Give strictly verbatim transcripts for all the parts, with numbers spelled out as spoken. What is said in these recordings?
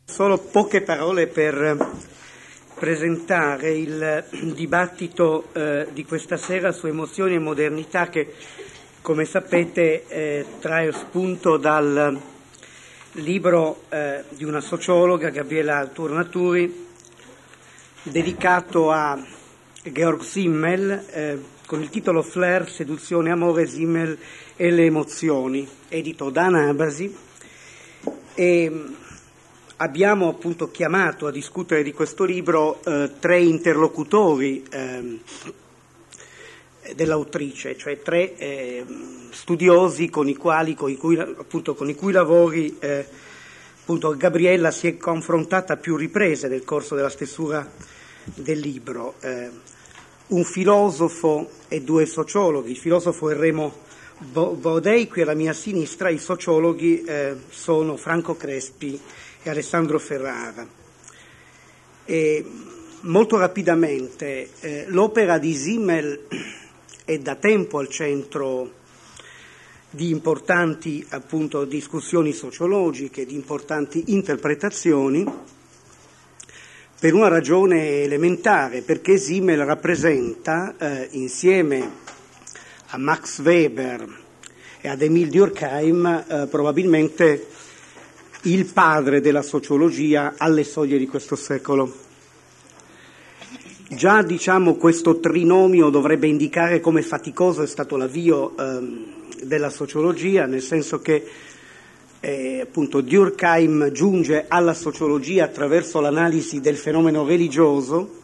Solo poche parole per presentare il dibattito eh, di questa sera su emozioni e modernità che, come sapete, eh, trae spunto dal libro eh, di una sociologa, Gabriela Turnaturi, dedicato a Georg Simmel, eh, con il titolo Flair, seduzione, amore, Simmel e le emozioni, edito da Anabasi. E abbiamo appunto chiamato a discutere di questo libro eh, tre interlocutori eh, dell'autrice, cioè tre eh, studiosi con i quali, con i cui, appunto, con i cui lavori eh, appunto Gabriella si è confrontata a più riprese nel corso della stesura del libro. Eh, un filosofo e due sociologhi. Il filosofo è Remo Bodei, qui alla mia sinistra. I sociologhi eh, sono Franco Crespi e Alessandro Ferrara. E molto rapidamente, eh, l'opera di Simmel è da tempo al centro di importanti appunto discussioni sociologiche, di importanti interpretazioni, per una ragione elementare, perché Simmel rappresenta, eh, insieme a Max Weber e ad Émile Durkheim, eh, probabilmente il padre della sociologia alle soglie di questo secolo. Già diciamo questo trinomio dovrebbe indicare come faticoso è stato l'avvio ehm, della sociologia, nel senso che eh, appunto Durkheim giunge alla sociologia attraverso l'analisi del fenomeno religioso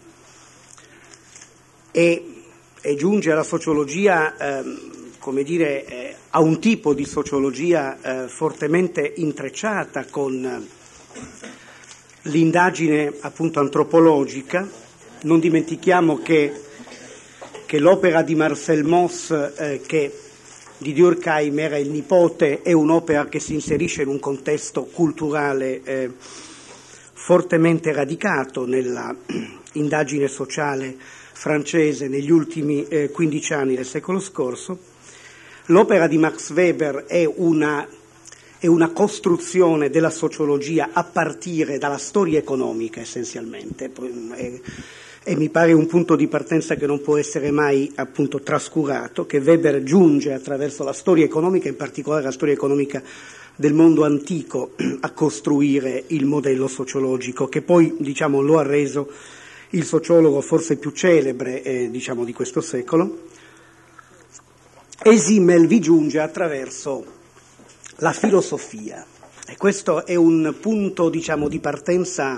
e, e giunge alla sociologia ehm, come dire, eh, a un tipo di sociologia eh, fortemente intrecciata con eh, l'indagine appunto antropologica. Non dimentichiamo che, che l'opera di Marcel Mauss, eh, che di Durkheim era il nipote, è un'opera che si inserisce in un contesto culturale eh, fortemente radicato nella indagine sociale francese negli ultimi eh, quindici anni del secolo scorso. L'opera di Max Weber è una, è una costruzione della sociologia a partire dalla storia economica, essenzialmente, e, e mi pare un punto di partenza che non può essere mai appunto trascurato, che Weber giunge attraverso la storia economica, in particolare la storia economica del mondo antico, a costruire il modello sociologico, che poi diciamo lo ha reso il sociologo forse più celebre eh, diciamo di questo secolo. E Simmel vi giunge attraverso la filosofia, e questo è un punto diciamo di partenza,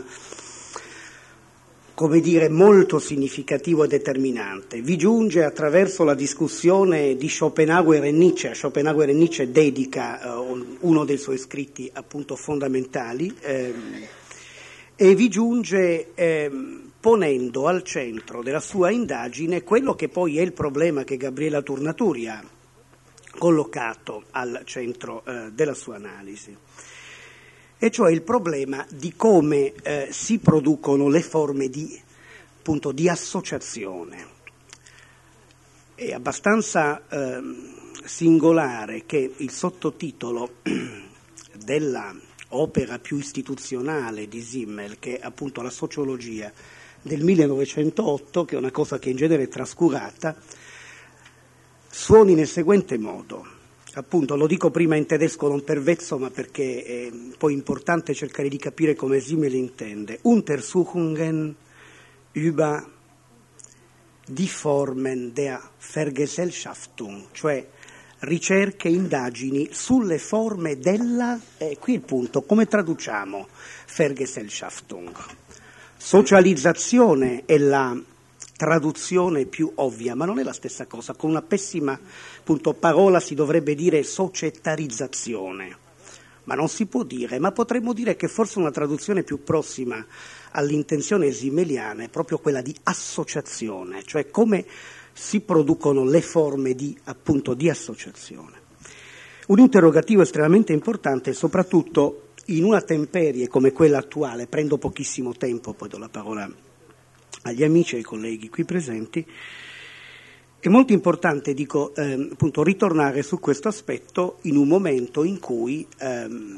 come dire, molto significativo e determinante. Vi giunge attraverso la discussione di Schopenhauer e Nietzsche. A Schopenhauer e Nietzsche dedica eh, uno dei suoi scritti appunto fondamentali, eh, e vi giunge eh, ponendo al centro della sua indagine quello che poi è il problema che Gabriela Turnaturi ha collocato al centro eh, della sua analisi, e cioè il problema di come eh, si producono le forme di, appunto, di associazione. È abbastanza eh, singolare che il sottotitolo della opera più istituzionale di Simmel, che è appunto la sociologia del millenovecentootto, che è una cosa che in genere è trascurata, suoni nel seguente modo. Appunto, lo dico prima in tedesco non per vezzo, ma perché è poi importante cercare di capire come Simmel intende. Untersuchungen über die Formen der Vergesellschaftung, cioè ricerche, indagini sulle forme della, eh, qui il punto, come traduciamo Vergesellschaftung? Socializzazione è la traduzione più ovvia, ma non è la stessa cosa. Con una pessima appunto, parola si dovrebbe dire societarizzazione, ma non si può dire, ma potremmo dire che forse una traduzione più prossima all'intenzione simmeliana è proprio quella di associazione, cioè come si producono le forme di, appunto, di associazione. Un interrogativo estremamente importante, soprattutto in una temperie come quella attuale. Prendo pochissimo tempo, poi do la parola agli amici e ai colleghi qui presenti. È molto importante, dico, ehm, appunto, ritornare su questo aspetto in un momento in cui ehm,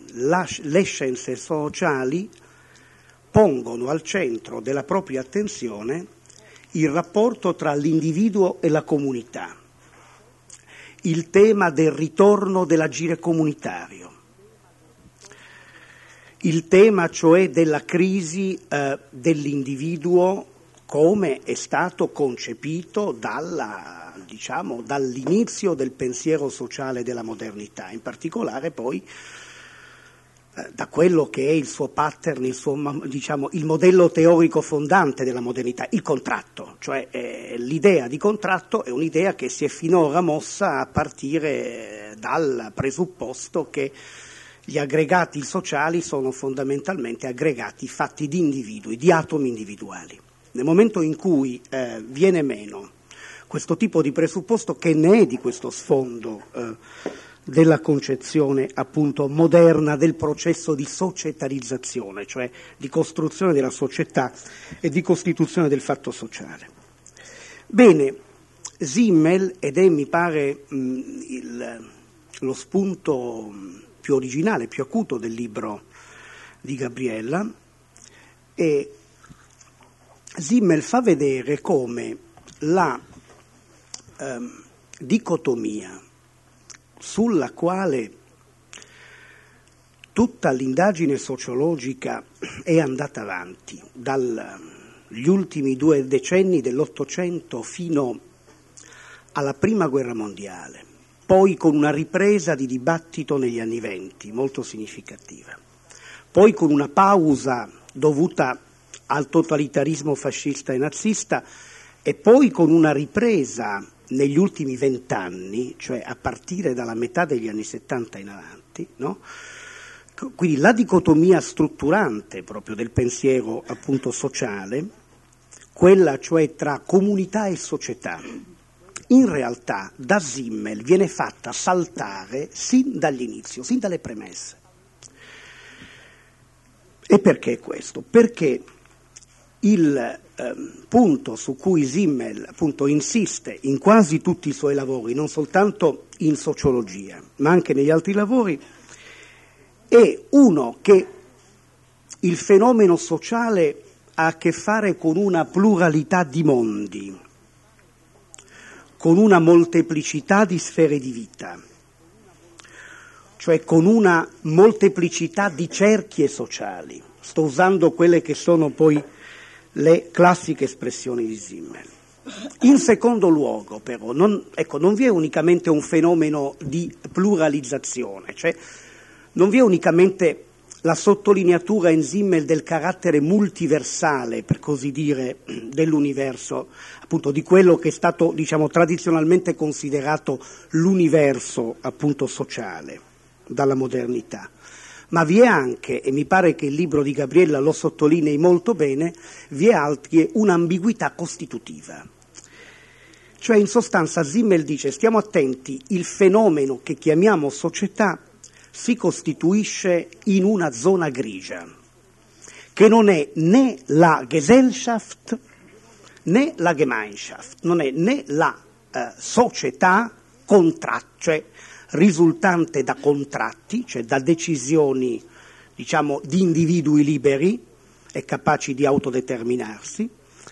la, le scienze sociali pongono al centro della propria attenzione il rapporto tra l'individuo e la comunità, il tema del ritorno dell'agire comunitario, il tema cioè della crisi eh, dell'individuo come è stato concepito dalla, diciamo, dall'inizio del pensiero sociale della modernità, in particolare poi eh, da quello che è il suo pattern, il, suo, diciamo, il modello teorico fondante della modernità, il contratto, cioè eh, l'idea di contratto è un'idea che si è finora mossa a partire dal presupposto che gli aggregati sociali sono fondamentalmente aggregati fatti di individui, di atomi individuali. Nel momento in cui eh, viene meno questo tipo di presupposto, che ne è di questo sfondo eh, della concezione appunto moderna del processo di societarizzazione, cioè di costruzione della società e di costituzione del fatto sociale. Bene, Simmel, ed è mi pare mh, il, lo spunto più originale, più acuto del libro di Gabriella, e Simmel fa vedere come la eh, dicotomia sulla quale tutta l'indagine sociologica è andata avanti dagli ultimi due decenni dell'Ottocento fino alla Prima Guerra Mondiale, poi con una ripresa di dibattito negli anni venti molto significativa, poi con una pausa dovuta al totalitarismo fascista e nazista e poi con una ripresa negli ultimi vent'anni, cioè a partire dalla metà degli anni settanta in avanti, no? Quindi la dicotomia strutturante proprio del pensiero appunto sociale, quella cioè tra comunità e società, in realtà da Simmel viene fatta saltare sin dall'inizio, sin dalle premesse. E perché questo? Perché il eh, punto su cui Simmel appunto insiste in quasi tutti i suoi lavori, non soltanto in sociologia, ma anche negli altri lavori, è uno che il fenomeno sociale ha a che fare con una pluralità di mondi, con una molteplicità di sfere di vita, cioè con una molteplicità di cerchie sociali. Sto usando quelle che sono poi le classiche espressioni di Simmel. In secondo luogo, però, non, ecco, non vi è unicamente un fenomeno di pluralizzazione, cioè non vi è unicamente la sottolineatura in Simmel del carattere multiversale, per così dire, dell'universo, appunto di quello che è stato, diciamo, tradizionalmente considerato l'universo, appunto, sociale dalla modernità. Ma vi è anche, e mi pare che il libro di Gabriella lo sottolinei molto bene, vi è anche un'ambiguità costitutiva. Cioè, in sostanza, Simmel dice, stiamo attenti, il fenomeno che chiamiamo società si costituische in una zona grigia, che non è né la Gesellschaft né la Gemeinschaft, non è né la eh, società contratto, cioè risultante da contratti, cioè da decisioni, diciamo, di individui liberi e capaci di autodeterminarsi,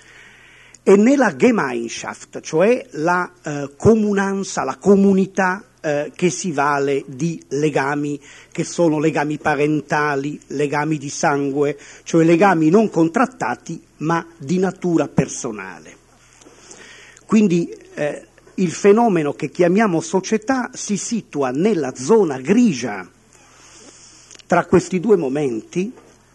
e nella Gemeinschaft, cioè la eh, comunanza, la comunità eh, che si vale di legami che sono legami parentali, legami di sangue, cioè legami non contrattati ma di natura personale. Quindi eh, il fenomeno che chiamiamo società si situa nella zona grigia tra questi due momenti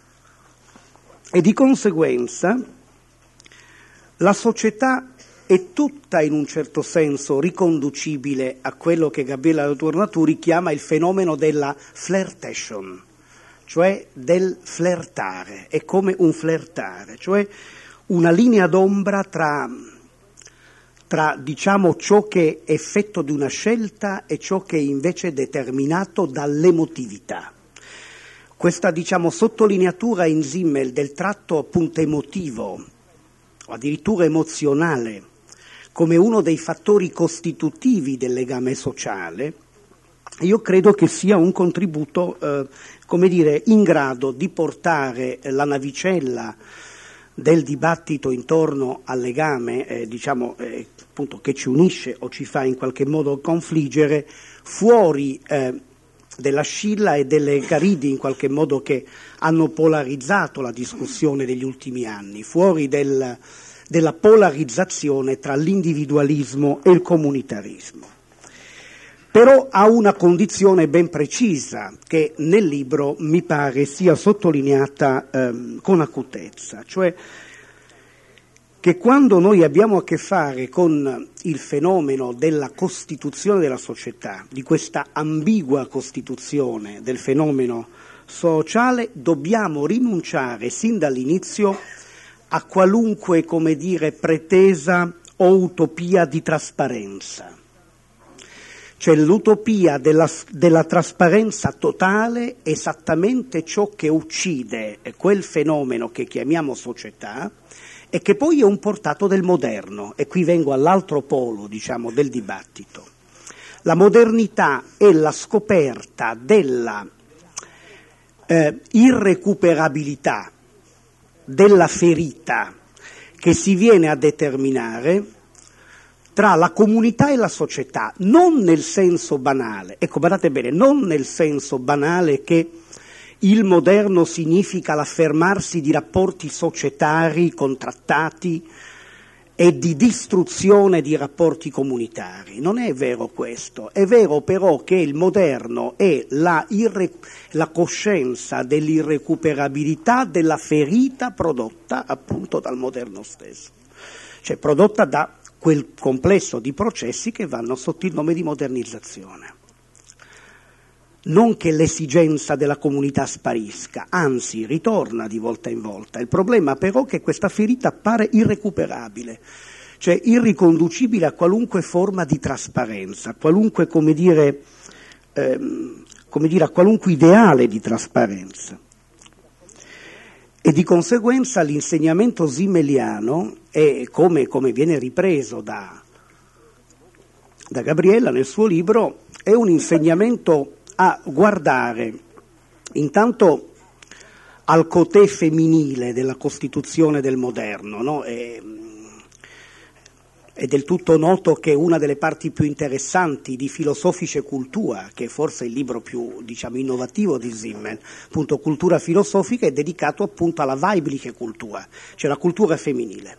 e di conseguenza la società è tutta in un certo senso riconducibile a quello che Gabriella Latour-Naturi chiama il fenomeno della flirtation, cioè del flirtare, è come un flirtare, cioè una linea d'ombra tra, tra diciamo ciò che è effetto di una scelta e ciò che è invece determinato dall'emotività. Questa diciamo sottolineatura in Simmel del tratto appunto emotivo, o addirittura emozionale, come uno dei fattori costitutivi del legame sociale, io credo che sia un contributo, eh, come dire, in grado di portare la navicella del dibattito intorno al legame, eh, diciamo, eh, appunto, che ci unisce o ci fa in qualche modo confliggere, fuori eh, della Scilla e delle Caridi, in qualche modo, che hanno polarizzato la discussione degli ultimi anni, fuori del, della polarizzazione tra l'individualismo e il comunitarismo. Però ha una condizione ben precisa che nel libro mi pare sia sottolineata ehm, con acutezza, cioè che quando noi abbiamo a che fare con il fenomeno della costituzione della società, di questa ambigua costituzione del fenomeno sociale, dobbiamo rinunciare sin dall'inizio a qualunque, come dire, pretesa o utopia di trasparenza. Cioè l'utopia della, della trasparenza totale è esattamente ciò che uccide quel fenomeno che chiamiamo società e che poi è un portato del moderno. E qui vengo all'altro polo, diciamo, del dibattito. La modernità è la scoperta della eh, irrecuperabilità della ferita che si viene a determinare tra la comunità e la società, non nel senso banale, ecco, guardate bene, non nel senso banale che il moderno significa l'affermarsi di rapporti societari, contrattati e di distruzione di rapporti comunitari. Non è vero questo, è vero però che il moderno è la, irre- la coscienza dell'irrecuperabilità della ferita prodotta appunto dal moderno stesso, cioè prodotta da quel complesso di processi che vanno sotto il nome di modernizzazione. Non che l'esigenza della comunità sparisca, anzi ritorna di volta in volta. Il problema però è che questa ferita appare irrecuperabile, cioè irriconducibile a qualunque forma di trasparenza, a qualunque, come dire, ehm, come dire, a qualunque ideale di trasparenza. E di conseguenza l'insegnamento simmeliano è, come, come viene ripreso da, da Gabriella nel suo libro, è un insegnamento a guardare intanto al cotè femminile della costituzione del moderno, no? È, è del tutto noto che una delle parti più interessanti di Filosofiche Cultura, che è forse il libro più, diciamo, innovativo di Simmel, appunto Cultura filosofica, è dedicato appunto alla weibliche Kultur, cioè la cultura femminile,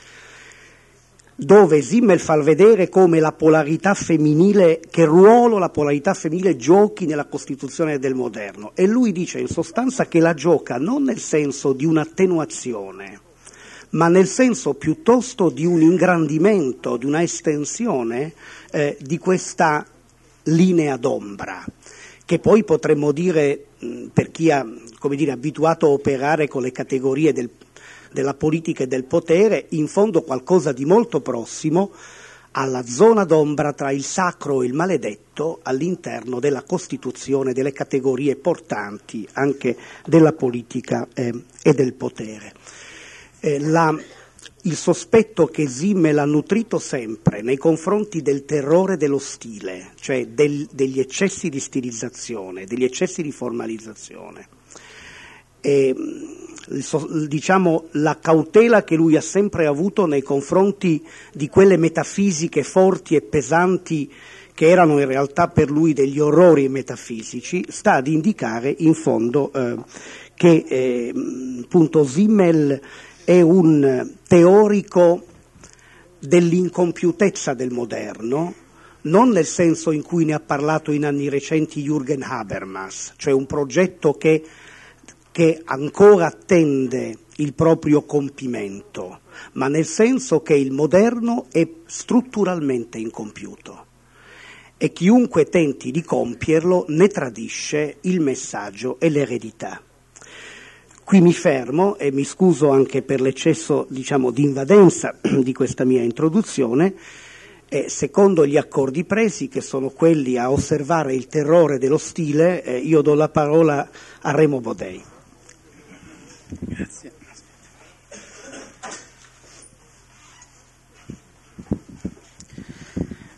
dove Simmel fa vedere come la polarità femminile, che ruolo la polarità femminile giochi nella costituzione del moderno. E lui dice in sostanza che la gioca non nel senso di un'attenuazione, ma nel senso piuttosto di un ingrandimento, di una estensione eh, di questa linea d'ombra, che poi potremmo dire, mh, per chi è, come dire, abituato a operare con le categorie del, della politica e del potere, in fondo qualcosa di molto prossimo alla zona d'ombra tra il sacro e il maledetto all'interno della Costituzione, delle categorie portanti anche della politica eh, e del potere. Eh, la, il sospetto che Simmel ha nutrito sempre nei confronti del terrore dello stile, cioè del, degli eccessi di stilizzazione, degli eccessi di formalizzazione, e, diciamo, la cautela che lui ha sempre avuto nei confronti di quelle metafisiche forti e pesanti che erano in realtà per lui degli orrori metafisici, sta ad indicare in fondo eh, che eh, appunto Simmel è un teorico dell'incompiutezza del moderno, non nel senso in cui ne ha parlato in anni recenti Jürgen Habermas, cioè un progetto che, che ancora attende il proprio compimento, ma nel senso che il moderno è strutturalmente incompiuto e chiunque tenti di compierlo ne tradisce il messaggio e l'eredità. Qui mi fermo e mi scuso anche per l'eccesso, diciamo, di invadenza di questa mia introduzione. E secondo gli accordi presi, che sono quelli a osservare il terrore dello stile, eh, io do la parola a Remo Bodei. Grazie.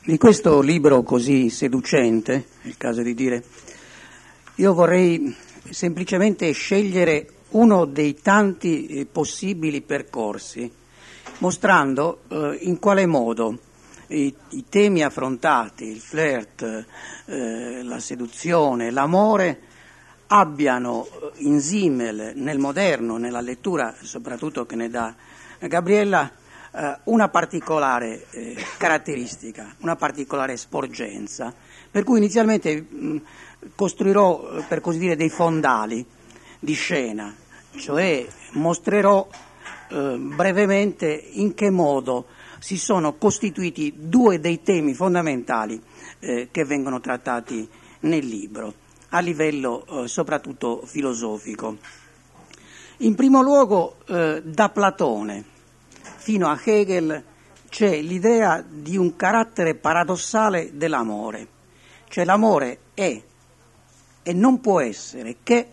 Di questo libro così seducente, è il caso di dire, io vorrei semplicemente scegliere uno dei tanti eh, possibili percorsi, mostrando eh, in quale modo i, i temi affrontati, il flirt, eh, la seduzione, l'amore, abbiano in Simmel, nel moderno, nella lettura soprattutto che ne dà Gabriella, una particolare eh, caratteristica, una particolare sporgenza, per cui inizialmente mh, costruirò, per così dire, dei fondali di scena, cioè mostrerò eh, brevemente in che modo si sono costituiti due dei temi fondamentali eh, che vengono trattati nel libro, a livello eh, soprattutto filosofico. In primo luogo, eh, da Platone fino a Hegel c'è l'idea di un carattere paradossale dell'amore, cioè l'amore è e non può essere che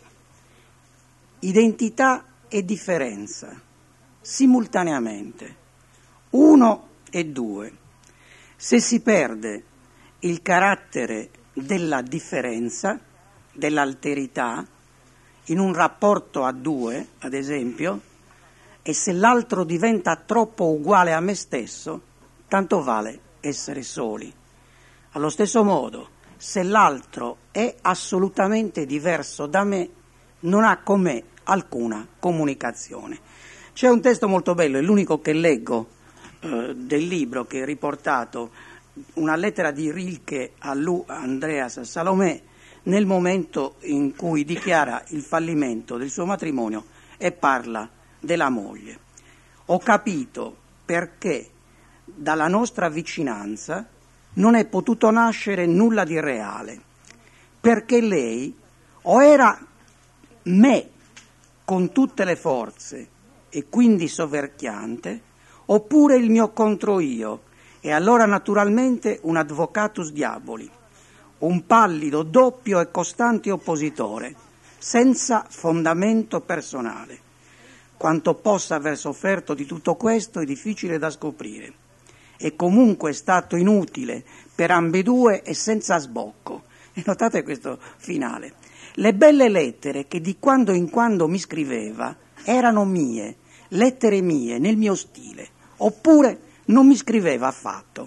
identità e differenza, simultaneamente, uno e due. Se si perde il carattere della differenza, dell'alterità, in un rapporto a due, ad esempio, e se l'altro diventa troppo uguale a me stesso, tanto vale essere soli. Allo stesso modo, se l'altro è assolutamente diverso da me, non ha con me alcuna comunicazione. C'è un testo molto bello, è l'unico che leggo eh, del libro, che è riportato, una lettera di Rilke a Lu, Andreas Salomè, nel momento in cui dichiara il fallimento del suo matrimonio e parla della moglie. Ho capito perché dalla nostra vicinanza non è potuto nascere nulla di reale, perché lei o era me con tutte le forze e quindi soverchiante, oppure il mio contro io, e allora naturalmente un advocatus diaboli, un pallido, doppio e costante oppositore, senza fondamento personale. Quanto possa aver sofferto di tutto questo è difficile da scoprire. È comunque stato inutile per ambedue e senza sbocco. E notate questo finale. Le belle lettere che di quando in quando mi scriveva erano mie, lettere mie, nel mio stile, oppure non mi scriveva affatto.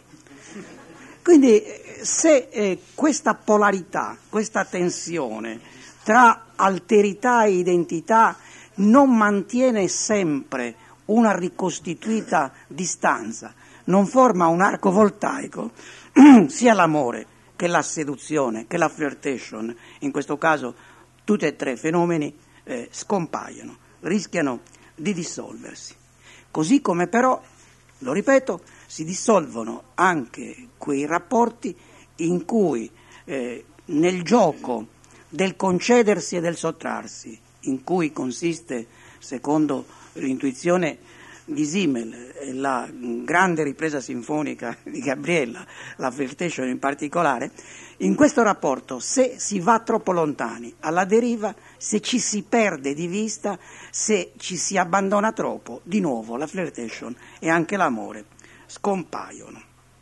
Quindi se eh, questa polarità, questa tensione tra alterità e identità non mantiene sempre una ricostituita distanza, non forma un arco voltaico, sia l'amore che la seduzione, che la flirtation, in questo caso tutti e tre i fenomeni eh, scompaiono, rischiano di dissolversi. Così come però, lo ripeto, si dissolvono anche quei rapporti in cui eh, nel gioco del concedersi e del sottrarsi, in cui consiste, secondo l'intuizione di Simmel, la grande ripresa sinfonica di Gabriella, la flirtation in particolare, in questo rapporto, se si va troppo lontani, alla deriva, se ci si perde di vista, se ci si abbandona troppo, di nuovo la flirtation e anche l'amore scompaiono.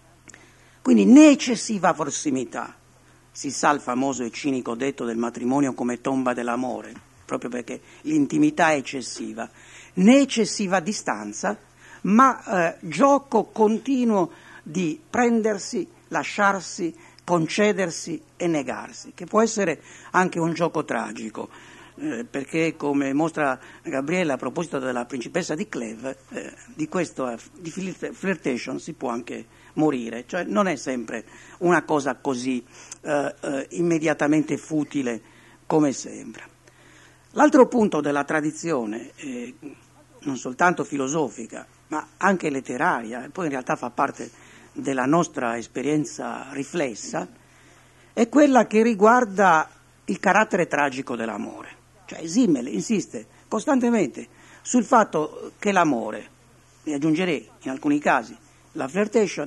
Quindi né eccessiva prossimità, si sa il famoso e cinico detto del matrimonio come tomba dell'amore, proprio perché l'intimità è eccessiva, né eccessiva distanza, ma eh, gioco continuo di prendersi, lasciarsi, concedersi e negarsi, che può essere anche un gioco tragico, eh, perché come mostra Gabriella a proposito della principessa di Clèves, eh, di questo di flirtation si può anche morire, cioè non è sempre una cosa così eh, eh, immediatamente futile come sembra. L'altro punto della tradizione, eh, non soltanto filosofica, ma anche letteraria, e poi in realtà fa parte della nostra esperienza riflessa, è quella che riguarda il carattere tragico dell'amore. Cioè Simmel insiste costantemente sul fatto che l'amore, e aggiungerei in alcuni casi la flirtation,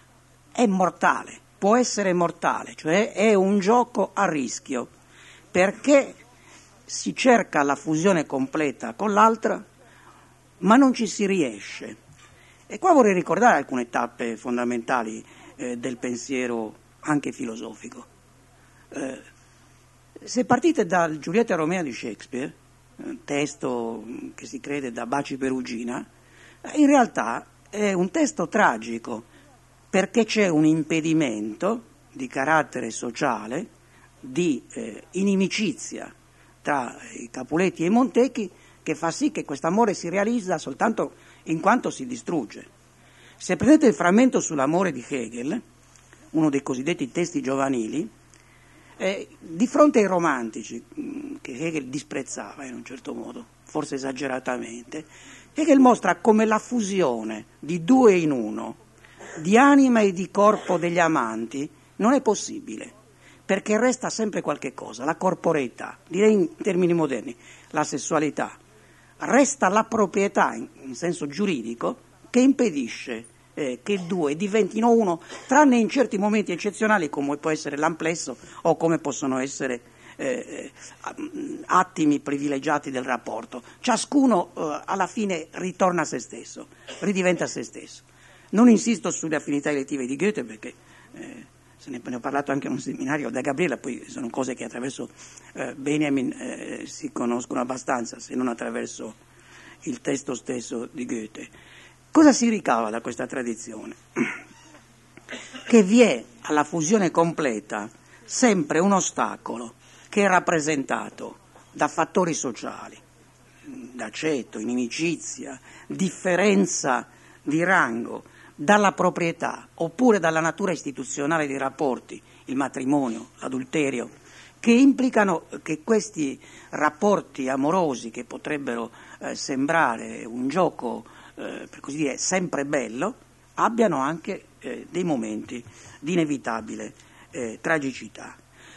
è mortale, può essere mortale, cioè è un gioco a rischio, perché si cerca la fusione completa con l'altra, ma non ci si riesce. E qua vorrei ricordare alcune tappe fondamentali eh, del pensiero anche filosofico. Eh, se partite dal Giulietta Romea di Shakespeare, eh, testo che si crede da Baci Perugina, eh, in realtà è un testo tragico, perché c'è un impedimento di carattere sociale, di eh, inimicizia tra i Capuletti e i Montecchi, che fa sì che quest'amore si realizza soltanto in quanto si distrugge. Se prendete il frammento sull'amore di Hegel, uno dei cosiddetti testi giovanili, eh, di fronte ai romantici, che Hegel disprezzava in un certo modo, forse esageratamente, Hegel mostra come la fusione di due in uno, di anima e di corpo degli amanti, non è possibile, perché resta sempre qualche cosa, la corporeità, direi in termini moderni, la sessualità, resta la proprietà in, in senso giuridico che impedisce eh, che due diventino uno, tranne in certi momenti eccezionali come può essere l'amplesso o come possono essere eh, attimi privilegiati del rapporto. Ciascuno eh, alla fine ritorna a se stesso, ridiventa se stesso. Non insisto sulle affinità elettive di Goethe perché eh, se ne, ne ho parlato anche in un seminario da Gabriela, poi sono cose che attraverso eh, Benjamin eh, si conoscono abbastanza, se non attraverso il testo stesso di Goethe. Cosa si ricava da questa tradizione? Che vi è alla fusione completa sempre un ostacolo che è rappresentato da fattori sociali, da ceto, inimicizia, differenza di rango, dalla proprietà oppure dalla natura istituzionale dei rapporti, il matrimonio, l'adulterio, che implicano che questi rapporti amorosi che potrebbero eh, sembrare un gioco, eh, per così dire, sempre bello, abbiano anche eh, dei momenti di inevitabile eh, tragicità.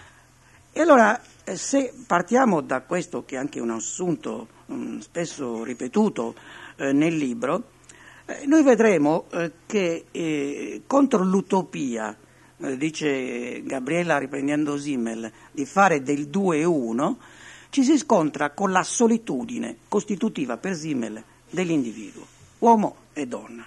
E allora eh, se partiamo da questo, che è anche un assunto um, spesso ripetuto eh, nel libro, Eh, noi vedremo eh, che eh, contro l'utopia, eh, dice Gabriela riprendendo Simmel, di fare del due uno, ci si scontra con la solitudine costitutiva per Simmel dell'individuo, uomo e donna.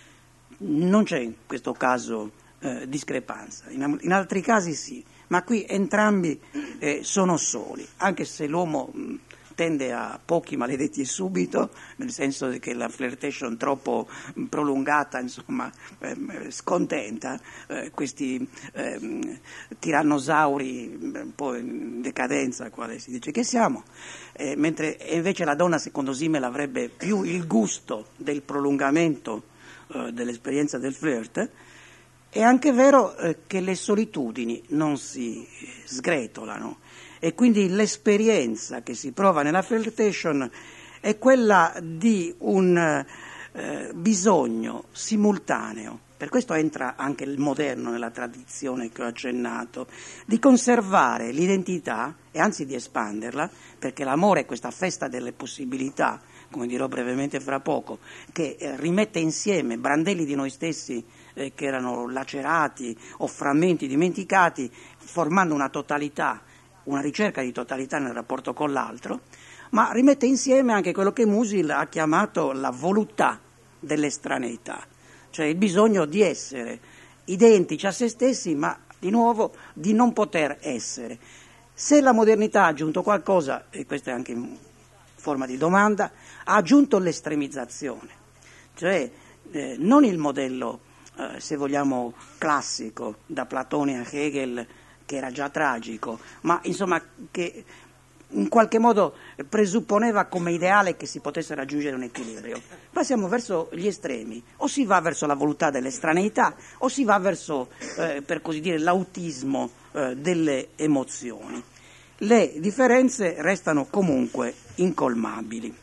Non c'è in questo caso eh, discrepanza, in, in altri casi sì, ma qui entrambi eh, sono soli, anche se l'uomo mh, tende a pochi maledetti e subito, nel senso che la flirtation troppo prolungata, insomma, eh, scontenta eh, questi eh, tirannosauri un po' in decadenza, quale si dice che siamo, eh, mentre invece la donna, secondo Simmel, avrebbe più il gusto del prolungamento eh, dell'esperienza del flirt. È anche vero eh, che le solitudini non si sgretolano, e quindi l'esperienza che si prova nella flirtation è quella di un eh, bisogno simultaneo, per questo entra anche il moderno nella tradizione che ho accennato, di conservare l'identità e anzi di espanderla, perché l'amore è questa festa delle possibilità, come dirò brevemente fra poco, che eh, rimette insieme brandelli di noi stessi eh, che erano lacerati o frammenti dimenticati, formando una totalità, una ricerca di totalità nel rapporto con l'altro, ma rimette insieme anche quello che Musil ha chiamato la voluttà dell'estraneità, cioè il bisogno di essere identici a se stessi, ma di nuovo di non poter essere. Se la modernità ha aggiunto qualcosa, e questa è anche in forma di domanda, ha aggiunto l'estremizzazione, cioè eh, non il modello, eh, se vogliamo, classico, da Platone a Hegel, che era già tragico, ma insomma che in qualche modo presupponeva come ideale che si potesse raggiungere un equilibrio. Passiamo verso gli estremi, o si va verso la volontà dell'estraneità o si va verso, eh, per così dire, l'autismo eh, delle emozioni. Le differenze restano comunque incolmabili.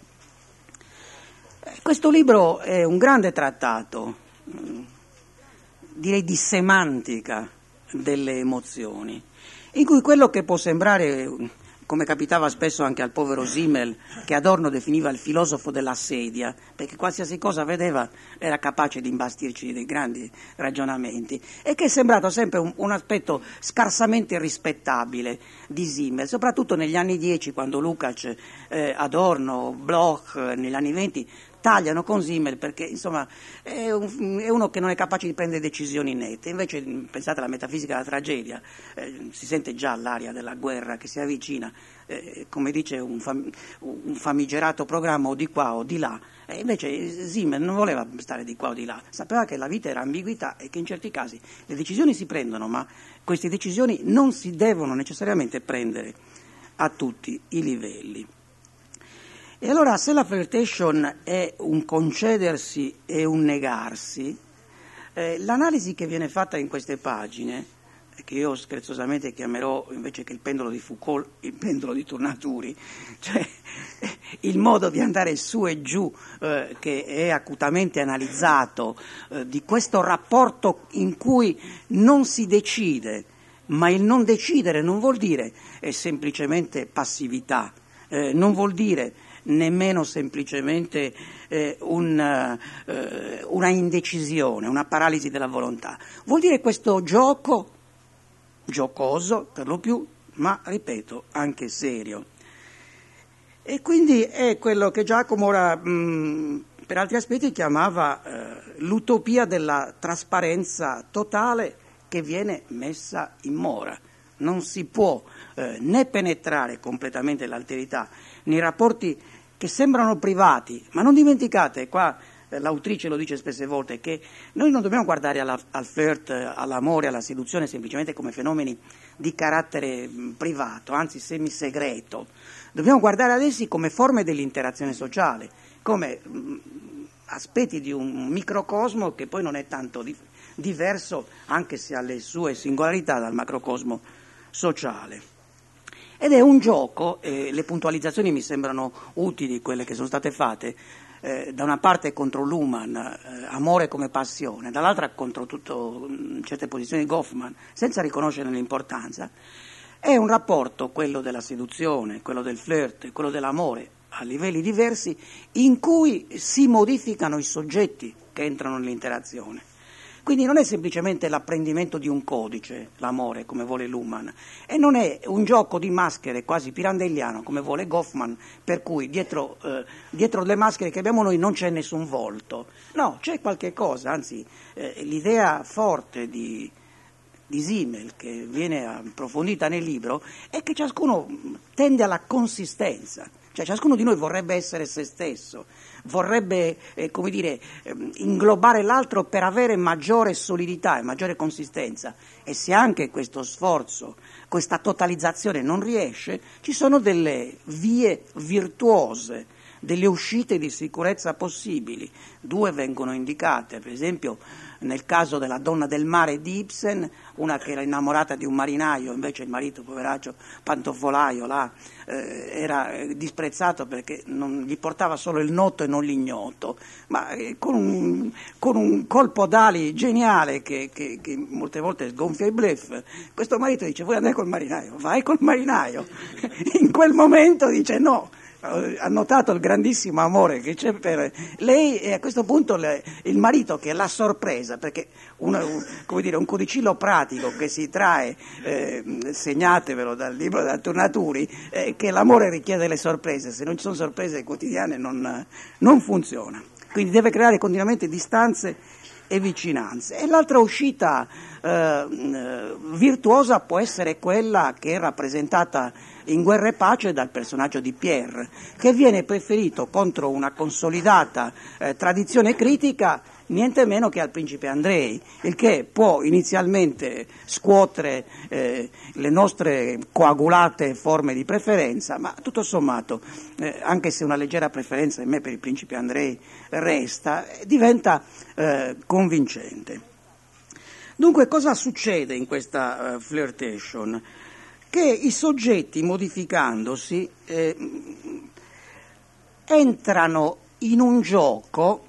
Questo libro è un grande trattato, eh, direi di semantica delle emozioni, in cui quello che può sembrare, come capitava spesso anche al povero Simmel, che Adorno definiva il filosofo della sedia, perché qualsiasi cosa vedeva era capace di imbastirci dei grandi ragionamenti, e che è sembrato sempre un, un aspetto scarsamente rispettabile di Simmel, soprattutto negli anni dieci, quando Lukács, eh, Adorno, Bloch, negli anni venti, tagliano con Simmel perché insomma è, un, è uno che non è capace di prendere decisioni nette. Invece pensate alla metafisica della tragedia, eh, si sente già l'aria della guerra che si avvicina, eh, come dice un, fam- un famigerato programma o di qua o di là. E invece Simmel non voleva stare di qua o di là, sapeva che la vita era ambiguità e che in certi casi le decisioni si prendono, ma queste decisioni non si devono necessariamente prendere a tutti i livelli. E allora, se la flirtation è un concedersi e un negarsi, eh, l'analisi che viene fatta in queste pagine, che io scherzosamente chiamerò invece che il pendolo di Foucault il pendolo di Tornaturi, cioè il modo di andare su e giù eh, che è acutamente analizzato eh, di questo rapporto in cui non si decide, ma il non decidere non vuol dire è semplicemente passività, eh, non vuol dire nemmeno semplicemente eh, un, eh, una indecisione, una paralisi della volontà. Vuol dire questo gioco giocoso per lo più, ma ripeto anche serio. E quindi è quello che Giacomo ora mh, per altri aspetti chiamava eh, l'utopia della trasparenza totale che viene messa in mora. Non si può eh, né penetrare completamente l'alterità nei rapporti che sembrano privati, ma non dimenticate, qua eh, l'autrice lo dice spesse volte, che noi non dobbiamo guardare alla, al flirt, all'amore, alla seduzione semplicemente come fenomeni di carattere mh, privato, anzi semisegreto. Dobbiamo guardare ad essi come forme dell'interazione sociale, come mh, aspetti di un microcosmo che poi non è tanto di, diverso, anche se ha le sue singolarità, dal macrocosmo sociale. Ed è un gioco, e le puntualizzazioni mi sembrano utili, quelle che sono state fatte, eh, da una parte contro Luhmann, eh, amore come passione, dall'altra contro tutto, mh, certe posizioni di Goffman, senza riconoscerne l'importanza. È un rapporto, quello della seduzione, quello del flirt, quello dell'amore, a livelli diversi, in cui si modificano i soggetti che entrano nell'interazione. Quindi non è semplicemente l'apprendimento di un codice, l'amore, come vuole Luhmann, e non è un gioco di maschere quasi pirandelliano, come vuole Goffman, per cui dietro, eh, dietro le maschere che abbiamo noi non c'è nessun volto. No, c'è qualche cosa, anzi eh, l'idea forte di, di Simmel, che viene approfondita nel libro, è che ciascuno tende alla consistenza. Cioè ciascuno di noi vorrebbe essere se stesso, vorrebbe eh, come dire, eh, inglobare l'altro per avere maggiore solidità e maggiore consistenza, e se anche questo sforzo, questa totalizzazione non riesce, ci sono delle vie virtuose, delle uscite di sicurezza possibili. Due vengono indicate, per esempio nel caso della Donna del mare di Ibsen, una che era innamorata di un marinaio, invece il marito, poveraccio pantofolaio, là, eh, era disprezzato perché non, gli portava solo il noto e non l'ignoto, ma eh, con, un, con un colpo d'ali geniale che, che, che molte volte sgonfia i bluff, questo marito dice: vuoi andare col marinaio? Vai col marinaio. In quel momento dice no. Ha notato il grandissimo amore che c'è per lei, e a questo punto le, il marito, che l'ha sorpresa, perché una, un, come dire, un codicillo pratico che si trae, eh, segnatevelo dal libro da Tornaturi, eh, che l'amore richiede le sorprese, se non ci sono sorprese quotidiane non, non funziona, quindi deve creare continuamente distanze e vicinanze. E l'altra uscita eh, virtuosa può essere quella che è rappresentata in Guerra e Pace dal personaggio di Pierre, che viene preferito contro una consolidata eh, tradizione critica niente meno che al principe Andrei, il che può inizialmente scuotere eh, le nostre coagulate forme di preferenza, ma tutto sommato, eh, anche se una leggera preferenza in me per il principe Andrei resta, diventa eh, convincente. Dunque, cosa succede in questa uh, flirtation? Che i soggetti, modificandosi, eh, entrano in un gioco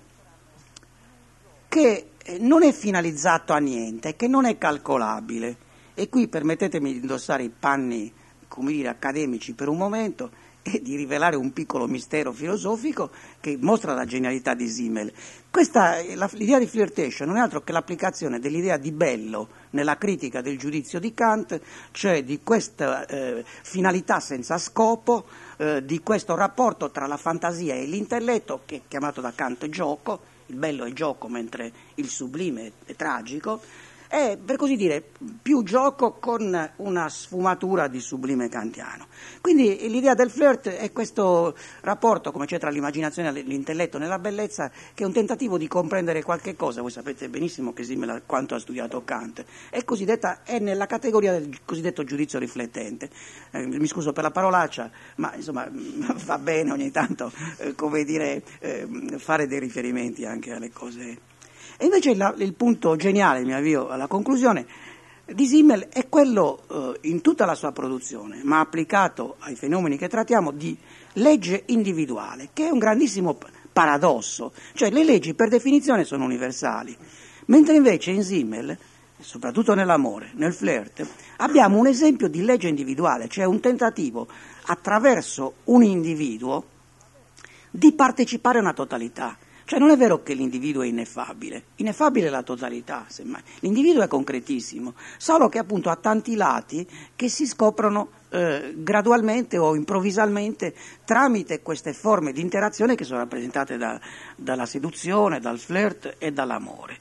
che non è finalizzato a niente, che non è calcolabile. E qui permettetemi di indossare i panni, come dire, accademici per un momento, e di rivelare un piccolo mistero filosofico che mostra la genialità di Simmel. Questa, la, l'idea di flirtation non è altro che l'applicazione dell'idea di bello nella critica del giudizio di Kant, cioè di questa eh, finalità senza scopo, eh, di questo rapporto tra la fantasia e l'intelletto, che è chiamato da Kant gioco. Il bello è gioco mentre il sublime è tragico, è, per così dire, più gioco con una sfumatura di sublime kantiano. Quindi l'idea del flirt è questo rapporto, come c'è tra l'immaginazione e l'intelletto nella bellezza, che è un tentativo di comprendere qualche cosa. Voi sapete benissimo che Simmel quanto ha studiato Kant, è cosiddetta, è nella categoria del cosiddetto giudizio riflettente. Eh, mi scuso per la parolaccia, ma insomma va bene ogni tanto, eh, come dire, eh, fare dei riferimenti anche alle cose. E invece il, il punto geniale, mi avvio alla conclusione, di Simmel è quello eh, in tutta la sua produzione, ma applicato ai fenomeni che trattiamo, di legge individuale, che è un grandissimo paradosso. Cioè le leggi per definizione sono universali, mentre invece in Simmel, soprattutto nell'amore, nel flirt, abbiamo un esempio di legge individuale, cioè un tentativo attraverso un individuo di partecipare a una totalità. Cioè non è vero che l'individuo è ineffabile, ineffabile è la totalità, semmai. L'individuo è concretissimo, solo che appunto ha tanti lati che si scoprono eh, gradualmente o improvvisamente tramite queste forme di interazione che sono rappresentate da, dalla seduzione, dal flirt e dall'amore.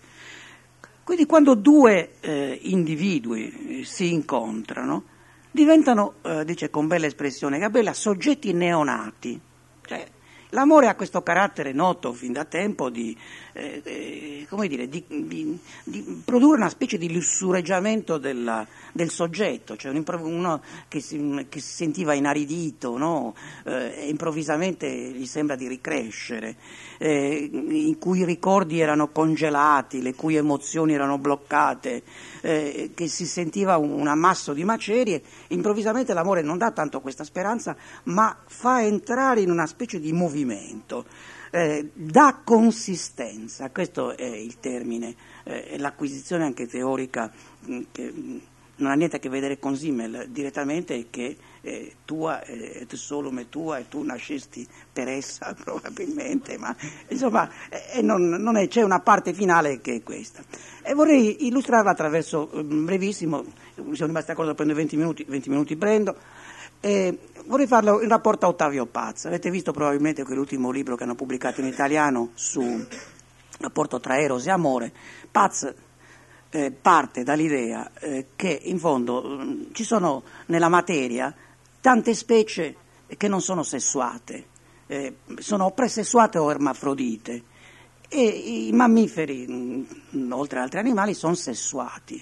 Quindi quando due eh, individui si incontrano, diventano, eh, dice con bella espressione Gabriela, soggetti neonati, cioè l'amore ha questo carattere noto fin da tempo di, eh, eh, come dire, di, di, di produrre una specie di lussureggiamento della, del soggetto, cioè un, uno che si, che si sentiva inaridito, no? eh, e improvvisamente gli sembra di ricrescere, eh, in cui i ricordi erano congelati, le cui emozioni erano bloccate, eh, che si sentiva un, un ammasso di macerie. Improvvisamente l'amore non dà tanto questa speranza, ma fa entrare in una specie di movimento, eh, dà consistenza, questo è il termine, eh, è l'acquisizione anche teorica mh, che mh, non ha niente a che vedere con Simmel direttamente, che eh, tua eh, et solum tua, e tu nascesti per essa probabilmente, ma insomma eh, non, non è, c'è una parte finale che è questa. E vorrei illustrarla attraverso, eh, brevissimo, mi sono rimasti d'accordo, prendo venti minuti, venti minuti prendo. Eh, vorrei farlo in rapporto a Ottavio Paz. Avete visto probabilmente quell'ultimo libro che hanno pubblicato in italiano su rapporto tra eros e amore. Paz eh, parte dall'idea eh, che in fondo mh, ci sono nella materia tante specie che non sono sessuate, eh, sono presessuate o ermafrodite, e i mammiferi, mh, oltre ad altri animali, sono sessuati.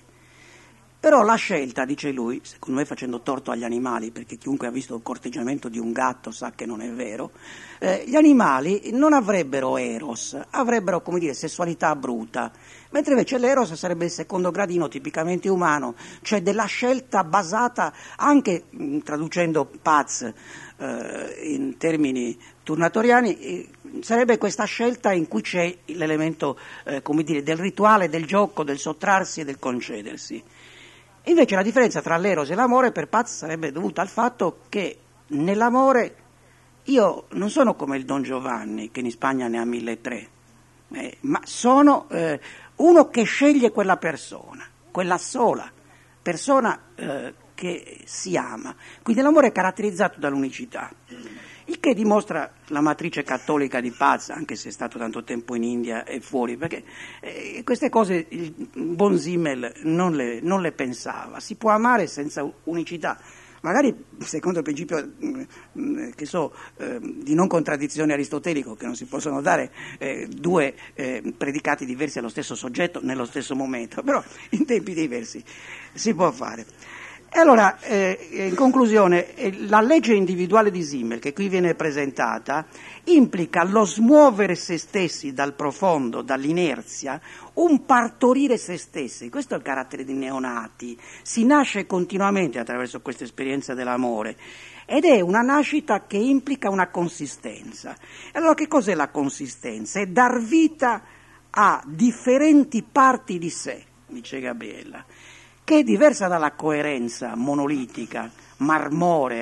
Però la scelta, dice lui, secondo me facendo torto agli animali, perché chiunque ha visto il corteggiamento di un gatto sa che non è vero, eh, gli animali non avrebbero eros, avrebbero, come dire, sessualità bruta, mentre invece l'eros sarebbe il secondo gradino tipicamente umano, cioè della scelta basata anche, mh, traducendo Paz eh, in termini turnatoriani, eh, sarebbe questa scelta in cui c'è l'elemento, eh, come dire, del rituale, del gioco, del sottrarsi e del concedersi. Invece la differenza tra l'eros e l'amore per Paz sarebbe dovuta al fatto che nell'amore io non sono come il Don Giovanni, che in Spagna ne ha milletrecento, eh, ma sono eh, uno che sceglie quella persona, quella sola persona eh, che si ama. Quindi l'amore è caratterizzato dall'unicità, il che dimostra la matrice cattolica di Paz, anche se è stato tanto tempo in India e fuori, perché eh, queste cose il buon Simmel non le, non le pensava. Si può amare senza unicità, magari secondo il principio eh, che so, eh, di non contraddizione aristotelico, che non si possono dare eh, due eh, predicati diversi allo stesso soggetto nello stesso momento, però in tempi diversi si può fare. E allora, eh, in conclusione, eh, la legge individuale di Simmel, che qui viene presentata, implica lo smuovere se stessi dal profondo, dall'inerzia, un partorire se stessi. Questo è il carattere dei neonati. Si nasce continuamente attraverso questa esperienza dell'amore, ed è una nascita che implica una consistenza. E allora che cos'è la consistenza? È dar vita a differenti parti di sé, dice Gabriella, che è diversa dalla coerenza monolitica, marmorea,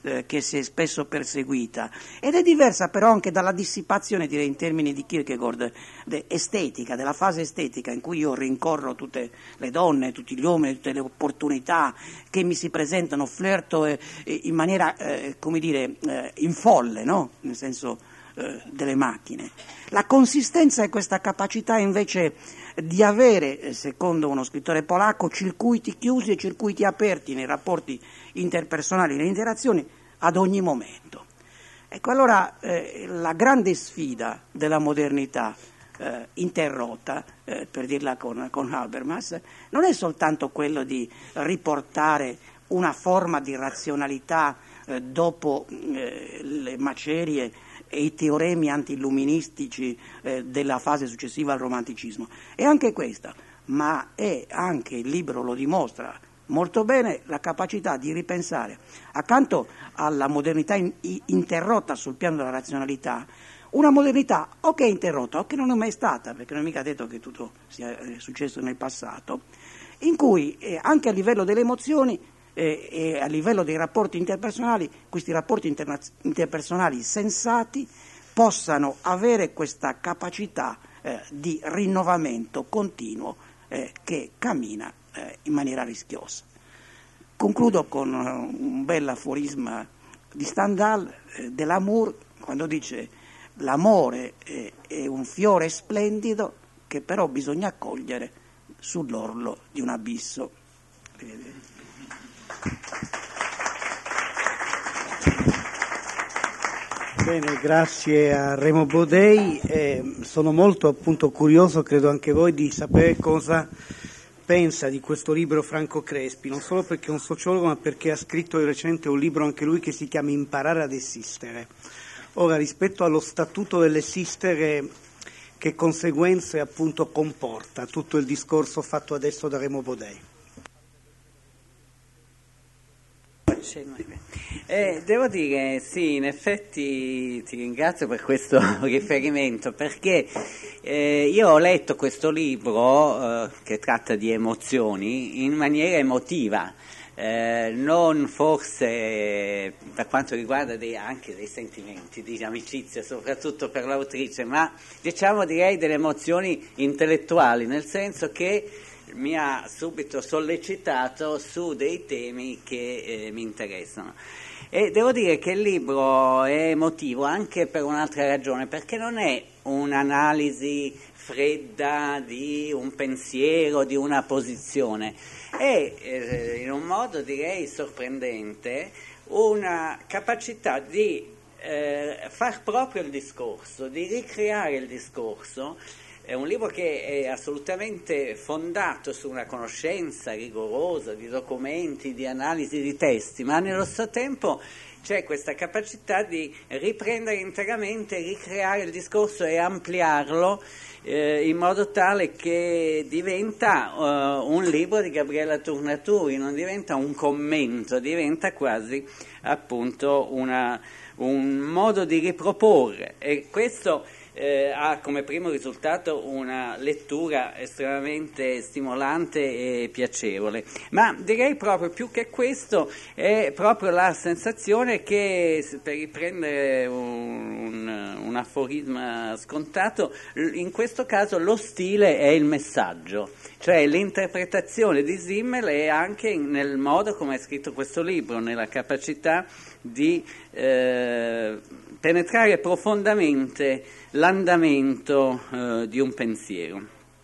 eh, che si è spesso perseguita, ed è diversa però anche dalla dissipazione, direi in termini di Kierkegaard, de, estetica, della fase estetica in cui io rincorro tutte le donne, tutti gli uomini, tutte le opportunità che mi si presentano, flirto eh, in maniera, eh, come dire, eh, in folle, no? Nel senso eh, delle macchine. La consistenza è questa capacità invece di avere, secondo uno scrittore polacco, circuiti chiusi e circuiti aperti nei rapporti interpersonali, nelle interazioni, ad ogni momento. Ecco, allora eh, la grande sfida della modernità eh, interrotta, eh, per dirla con, con Habermas, non è soltanto quello di riportare una forma di razionalità eh, dopo eh, le macerie e i teoremi anti-illuministici eh, della fase successiva al romanticismo. È anche questa, ma è anche, il libro lo dimostra molto bene, la capacità di ripensare, accanto alla modernità in, interrotta sul piano della razionalità, una modernità o che è interrotta o che non è mai stata, perché non è mica detto che tutto sia successo nel passato, in cui eh, anche a livello delle emozioni eh, e a livello dei rapporti interpersonali, questi rapporti interna- interpersonali sensati possano avere questa capacità eh, di rinnovamento continuo eh, che cammina eh, in maniera rischiosa. Concludo con un bel aforisma di Stendhal, eh, dell'Amour, quando dice: l'amore è, è un fiore splendido che però bisogna cogliere sull'orlo di un abisso. Bene, grazie a Remo Bodei. Eh, sono molto appunto curioso, credo anche voi, di sapere cosa pensa di questo libro Franco Crespi, non solo perché è un sociologo, ma perché ha scritto di recente un libro anche lui che si chiama Imparare ad esistere. Ora, rispetto allo statuto dell'esistere, che conseguenze appunto comporta tutto il discorso fatto adesso da Remo Bodei? Eh, devo dire, sì, in effetti ti ringrazio per questo riferimento, perché eh, io ho letto questo libro eh, che tratta di emozioni in maniera emotiva, eh, non forse per quanto riguarda dei, anche dei sentimenti di amicizia, soprattutto per l'autrice, ma diciamo direi delle emozioni intellettuali, nel senso che mi ha subito sollecitato su dei temi che eh, mi interessano. E devo dire che il libro è emotivo anche per un'altra ragione, perché non è un'analisi fredda di un pensiero, di una posizione, è eh, in un modo direi sorprendente una capacità di eh, far proprio il discorso, di ricreare il discorso. È un libro che è assolutamente fondato su una conoscenza rigorosa di documenti, di analisi di testi, ma nello stesso tempo c'è questa capacità di riprendere interamente, ricreare il discorso e ampliarlo eh, in modo tale che diventa uh, un libro di Gabriela Tornaturi, non diventa un commento, diventa quasi appunto una, un modo di riproporre, e questo Eh, ha come primo risultato una lettura estremamente stimolante e piacevole, ma direi proprio più che questo è proprio la sensazione che, per riprendere un, un, un aforisma scontato, in questo caso lo stile è il messaggio, cioè l'interpretazione di Simmel è anche nel modo come è scritto questo libro, nella capacità di eh, penetrare profondamente l'andamento eh, di un pensiero.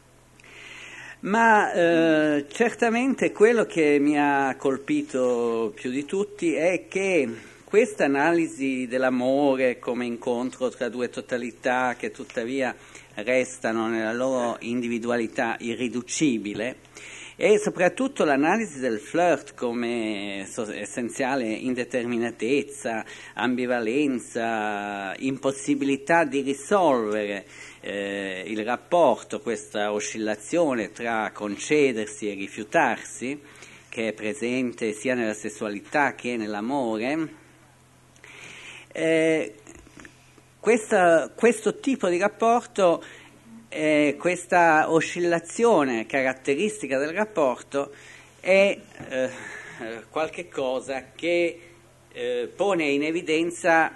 Ma eh, certamente quello che mi ha colpito più di tutti è che questa analisi dell'amore come incontro tra due totalità che tuttavia restano nella loro individualità irriducibile, e soprattutto l'analisi del flirt come essenziale indeterminatezza, ambivalenza, impossibilità di risolvere eh, il rapporto, questa oscillazione tra concedersi e rifiutarsi, che è presente sia nella sessualità che nell'amore. Eh, questa, questo tipo di rapporto, Eh, questa oscillazione caratteristica del rapporto è eh, qualche cosa che eh, pone in evidenza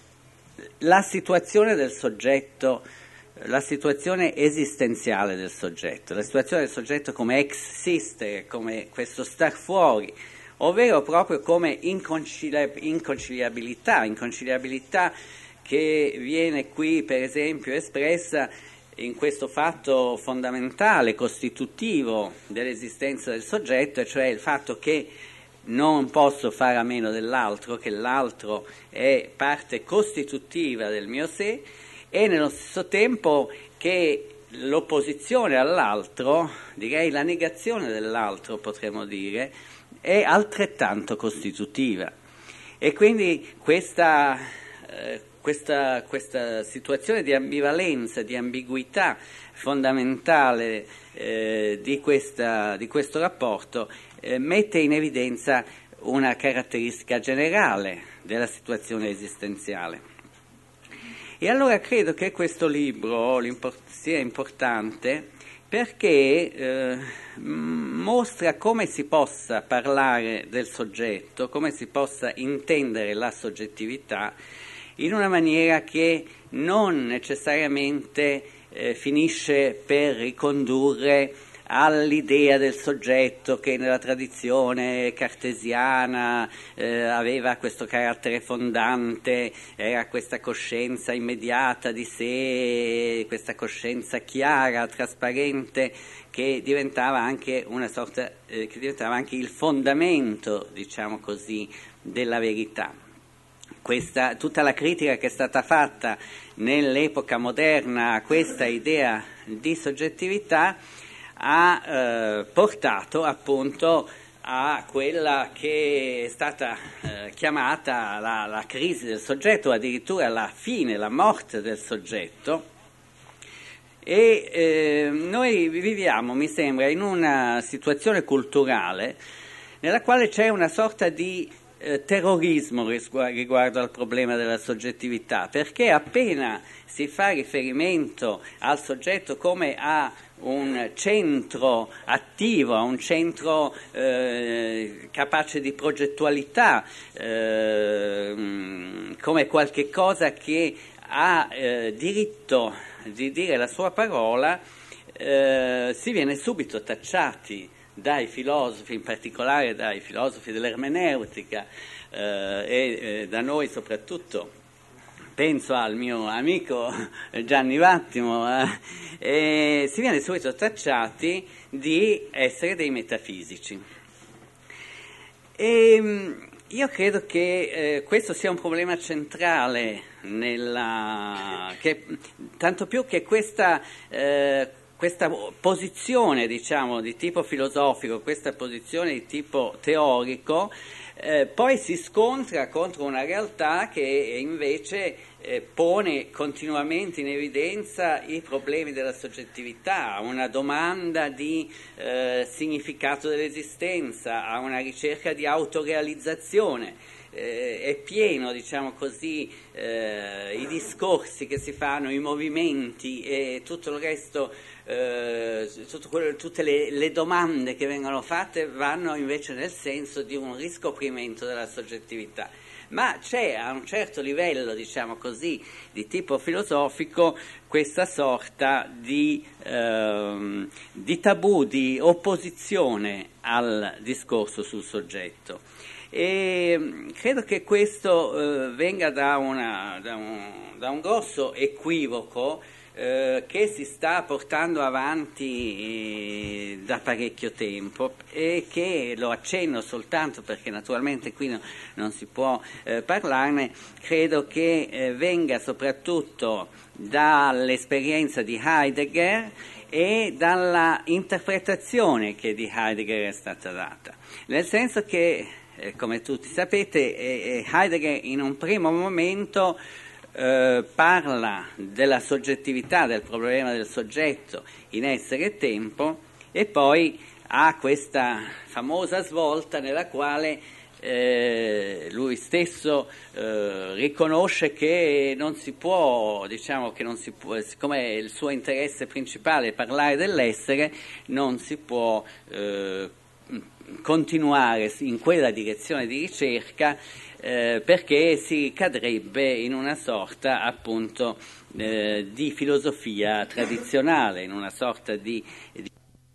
la situazione del soggetto, la situazione esistenziale del soggetto, la situazione del soggetto come ex sistere, come questo star fuori, ovvero proprio come inconciliabilità, inconciliabilità che viene qui per esempio espressa in questo fatto fondamentale, costitutivo dell'esistenza del soggetto, e cioè il fatto che non posso fare a meno dell'altro, che l'altro è parte costitutiva del mio sé, e nello stesso tempo che l'opposizione all'altro, direi la negazione dell'altro potremmo dire, è altrettanto costitutiva. E quindi questa, eh, questa, questa situazione di ambivalenza, di ambiguità fondamentale eh, di, questa, di questo rapporto eh, mette in evidenza una caratteristica generale della situazione esistenziale. E allora credo che questo libro sia importante perché eh, mostra come si possa parlare del soggetto, come si possa intendere la soggettività in una maniera che non necessariamente eh, finisce per ricondurre all'idea del soggetto che nella tradizione cartesiana eh, aveva questo carattere fondante, era questa coscienza immediata di sé, questa coscienza chiara, trasparente, che diventava anche una sorta, eh, che diventava anche il fondamento, diciamo così, della verità. Questa, tutta la critica che è stata fatta nell'epoca moderna a questa idea di soggettività ha eh, portato appunto a quella che è stata eh, chiamata la, la crisi del soggetto, addirittura la fine, la morte del soggetto. E eh, noi viviamo, mi sembra, in una situazione culturale nella quale c'è una sorta di eh, terrorismo riguardo al problema della soggettività, perché appena si fa riferimento al soggetto come a un centro attivo, a un centro eh, capace di progettualità, eh, come qualche cosa che ha eh, diritto di dire la sua parola, eh, si viene subito tacciati dai filosofi, in particolare dai filosofi dell'ermeneutica eh, e eh, da noi soprattutto. Penso al mio amico Gianni Vattimo, eh, e si viene subito tacciati di essere dei metafisici. E io credo che eh, questo sia un problema centrale, nella, che, tanto più che questa, eh, questa posizione, diciamo, di tipo filosofico, questa posizione di tipo teorico, eh, poi si scontra contro una realtà che invece eh, pone continuamente in evidenza i problemi della soggettività, a una domanda di eh, significato dell'esistenza, a una ricerca di autorealizzazione. Eh, è pieno, diciamo così, eh, i discorsi che si fanno, i movimenti e tutto il resto, eh, tutto quello, tutte le, le domande che vengono fatte vanno invece nel senso di un riscoprimento della soggettività. Ma c'è a un certo livello, diciamo così, di tipo filosofico, questa sorta di, ehm, di tabù, di opposizione al discorso sul soggetto. E credo che questo eh, venga da, una, da, un, da un grosso equivoco eh, che si sta portando avanti eh, da parecchio tempo e che, lo accenno soltanto perché naturalmente qui no, non si può eh, parlarne, credo che eh, venga soprattutto dall'esperienza di Heidegger e dalla interpretazione che di Heidegger è stata data, nel senso che Eh, come tutti sapete, eh, Heidegger in un primo momento eh, parla della soggettività, del problema del soggetto in essere e tempo, e poi ha questa famosa svolta nella quale eh, lui stesso eh, riconosce che non si può, diciamo che non si può, siccome il suo interesse principale è parlare dell'essere, non si può eh, continuare in quella direzione di ricerca, eh, perché si cadrebbe in una sorta appunto eh, di filosofia tradizionale, in una sorta di, di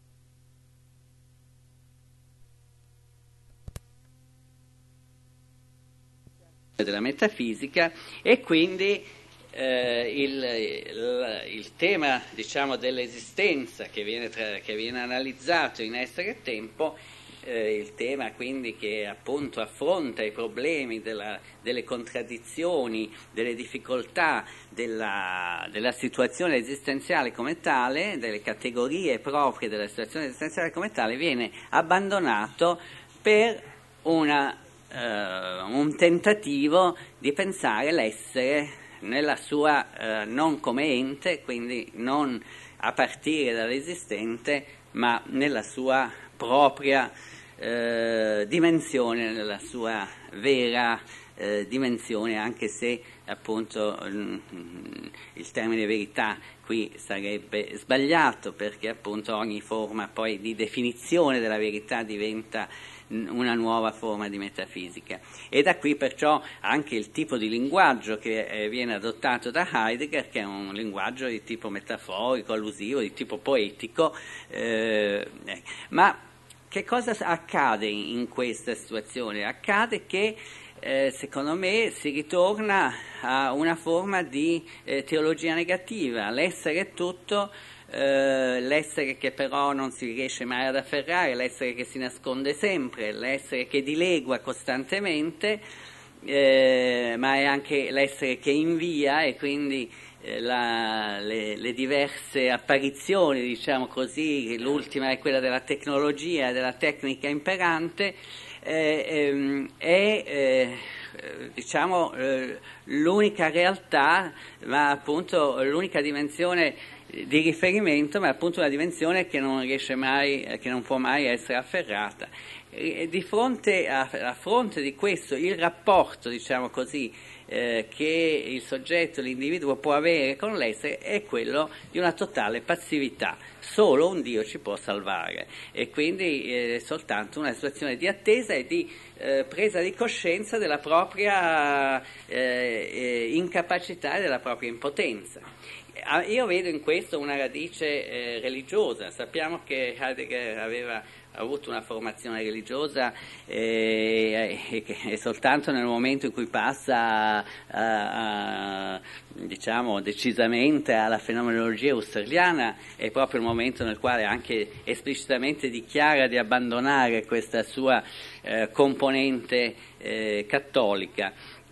della metafisica, e quindi eh, il, il, il tema, diciamo, dell'esistenza che viene, tra, che viene analizzato in Essere e Tempo, eh, il tema quindi che appunto affronta i problemi della, delle contraddizioni, delle difficoltà della, della situazione esistenziale come tale, delle categorie proprie della situazione esistenziale come tale, viene abbandonato per una Uh, un tentativo di pensare l'essere nella sua, uh, non come ente, quindi non a partire dall'esistente, ma nella sua propria uh, dimensione, nella sua vera uh, dimensione, anche se appunto mm, il termine verità qui sarebbe sbagliato, perché appunto ogni forma poi di definizione della verità diventa una nuova forma di metafisica, e da qui perciò anche il tipo di linguaggio che eh, viene adottato da Heidegger, che è un linguaggio di tipo metaforico, allusivo, di tipo poetico. Eh, ma che cosa accade in questa situazione? Accade che eh, secondo me si ritorna a una forma di eh, teologia negativa, l'essere è tutto, Uh, l'essere che però non si riesce mai ad afferrare, l'essere che si nasconde sempre, l'essere che dilegua costantemente, eh, ma è anche l'essere che invia, e quindi eh, la, le, le diverse apparizioni, diciamo così, l'ultima è quella della tecnologia, della tecnica imperante, eh, ehm, è eh, diciamo eh, l'unica realtà, ma appunto l'unica dimensione di riferimento, ma appunto una dimensione che non riesce mai, che non può mai essere afferrata. E di fronte a, a fronte di questo, il rapporto, diciamo così, eh, che il soggetto, l'individuo può avere con l'essere è quello di una totale passività. Solo un Dio ci può salvare, e quindi è eh, soltanto una situazione di attesa e di eh, presa di coscienza della propria eh, eh, incapacità e della propria impotenza. Io vedo in questo una radice eh, religiosa. Sappiamo che Heidegger aveva avuto una formazione religiosa eh, e che è soltanto nel momento in cui passa a, a, diciamo decisamente alla fenomenologia husserliana è proprio il momento nel quale anche esplicitamente dichiara di abbandonare questa sua eh, componente eh, cattolica.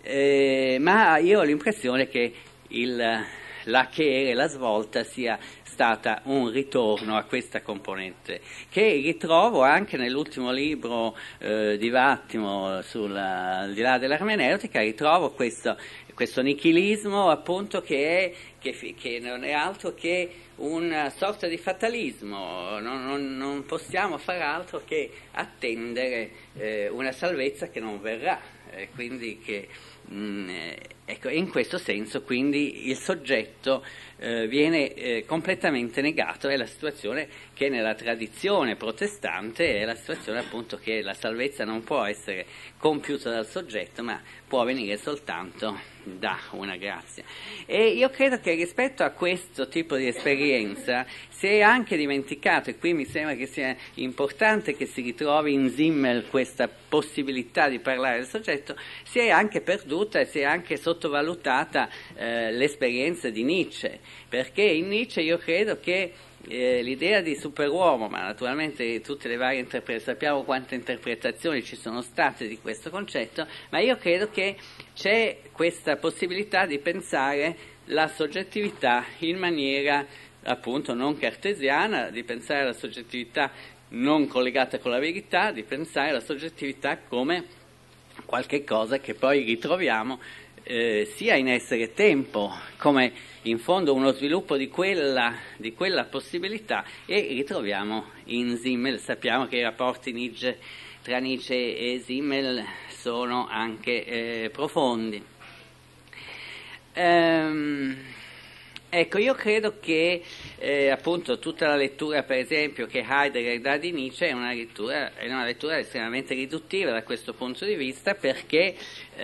Eh, ma io ho l'impressione che il la che la svolta sia stata un ritorno a questa componente, che ritrovo anche nell'ultimo libro eh, di Vattimo sulla, al di là dell'ermeneutica. Ritrovo questo, questo nichilismo appunto che, è, che, che non è altro che una sorta di fatalismo. Non, non, non possiamo far altro che attendere eh, una salvezza che non verrà, eh, quindi che Mm, ecco, in questo senso quindi il soggetto eh, viene eh, completamente negato. È la situazione che nella tradizione protestante è la situazione appunto che la salvezza non può essere compiuta dal soggetto, ma può venire soltanto da una grazia. E io credo che rispetto a questo tipo di esperienza si è anche dimenticato, e qui mi sembra che sia importante che si ritrovi in Simmel questa possibilità di parlare del soggetto, si è anche perduta e si è anche sottovalutata eh, l'esperienza di Nietzsche, perché in Nietzsche io credo che Eh, l'idea di superuomo, ma naturalmente tutte le varie interpretazioni, sappiamo quante interpretazioni ci sono state di questo concetto, ma io credo che c'è questa possibilità di pensare la soggettività in maniera appunto non cartesiana, di pensare la soggettività non collegata con la verità, di pensare la soggettività come qualche cosa che poi ritroviamo eh, sia in Essere e Tempo, come in fondo uno sviluppo di quella, di quella possibilità, e ritroviamo in Simmel. Sappiamo che i rapporti Nietzsche, tra Nietzsche e Simmel sono anche eh, profondi. Ehm, Ecco, io credo che eh, appunto tutta la lettura, per esempio, che Heidegger dà di Nietzsche è una lettura, è una lettura estremamente riduttiva da questo punto di vista, perché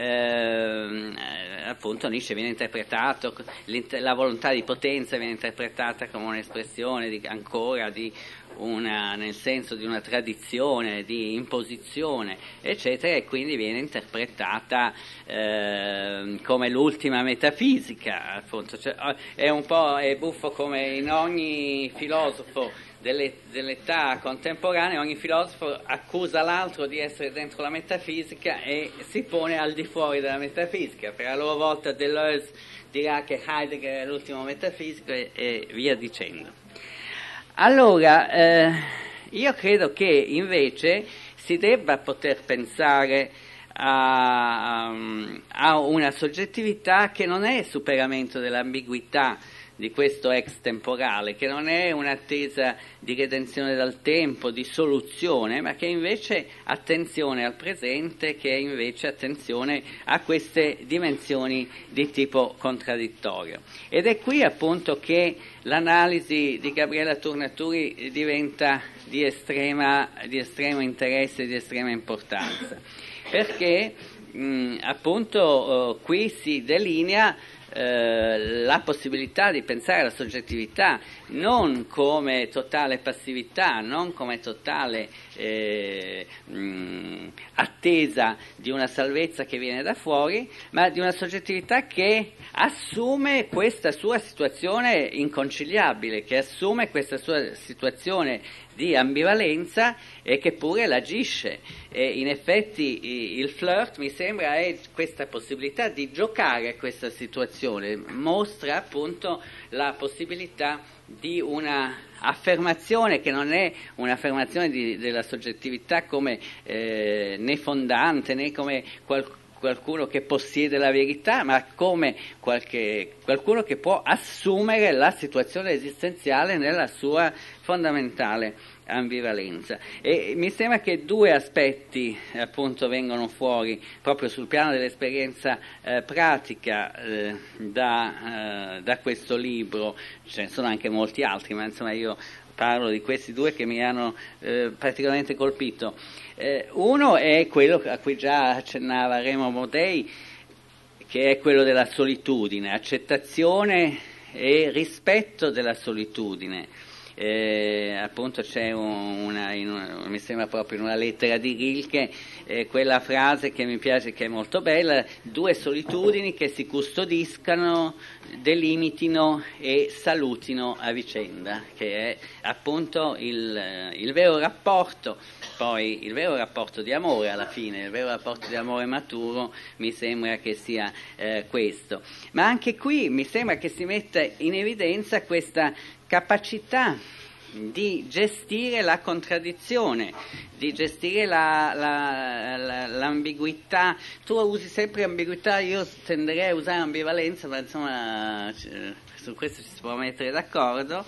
eh, appunto Nietzsche viene interpretato, la volontà di potenza viene interpretata come un'espressione di, ancora di una, nel senso di una tradizione, di imposizione, eccetera, e quindi viene interpretata eh, come l'ultima metafisica, appunto. Cioè, è un po' è buffo come in ogni filosofo delle, dell'età contemporanea, ogni filosofo accusa l'altro di essere dentro la metafisica e si pone al di fuori della metafisica. Per la loro volta Deleuze dirà che Heidegger è l'ultimo metafisico e, e via dicendo. Allora, eh, io credo che invece si debba poter pensare a, a una soggettività che non è superamento dell'ambiguità di questo ex temporale, che non è un'attesa di redenzione dal tempo, di soluzione, ma che invece attenzione al presente, che è invece attenzione a queste dimensioni di tipo contraddittorio. Ed è qui appunto che l'analisi di Gabriela Tornaturi diventa di, estrema, di estremo interesse e di estrema importanza, perché mh, appunto eh, qui si delinea Eh, la possibilità di pensare alla soggettività non come totale passività, non come totale eh, mh, attesa di una salvezza che viene da fuori, ma di una soggettività che assume questa sua situazione inconciliabile, che assume questa sua situazione di ambivalenza e che pure l'agisce. E in effetti il flirt, mi sembra, è questa possibilità di giocare a questa situazione, mostra appunto la possibilità di una affermazione che non è un'affermazione di, della soggettività come eh, né fondante né come qualcuno qualcuno che possiede la verità, ma come qualche, qualcuno che può assumere la situazione esistenziale nella sua fondamentale ambivalenza. E mi sembra che due aspetti appunto vengono fuori proprio sul piano dell'esperienza eh, pratica eh, da, eh, da questo libro. Ce ne sono anche molti altri, ma insomma io parlo di questi due che mi hanno eh, particolarmente colpito. Eh, uno è quello a cui già accennava Remo Bodei, che è quello della solitudine, accettazione e rispetto della solitudine. Eh, appunto c'è una, in una, mi sembra proprio in una lettera di Rilke, eh, quella frase che mi piace, che è molto bella: due solitudini che si custodiscano, delimitino e salutino a vicenda, che è appunto il, il vero rapporto, poi il vero rapporto di amore alla fine, il vero rapporto di amore maturo mi sembra che sia eh, questo. Ma anche qui mi sembra che si metta in evidenza questa capacità di gestire la contraddizione, di gestire la, la, la, l'ambiguità. Tu usi sempre ambiguità, io tenderei a usare ambivalenza, ma insomma su questo ci si può mettere d'accordo.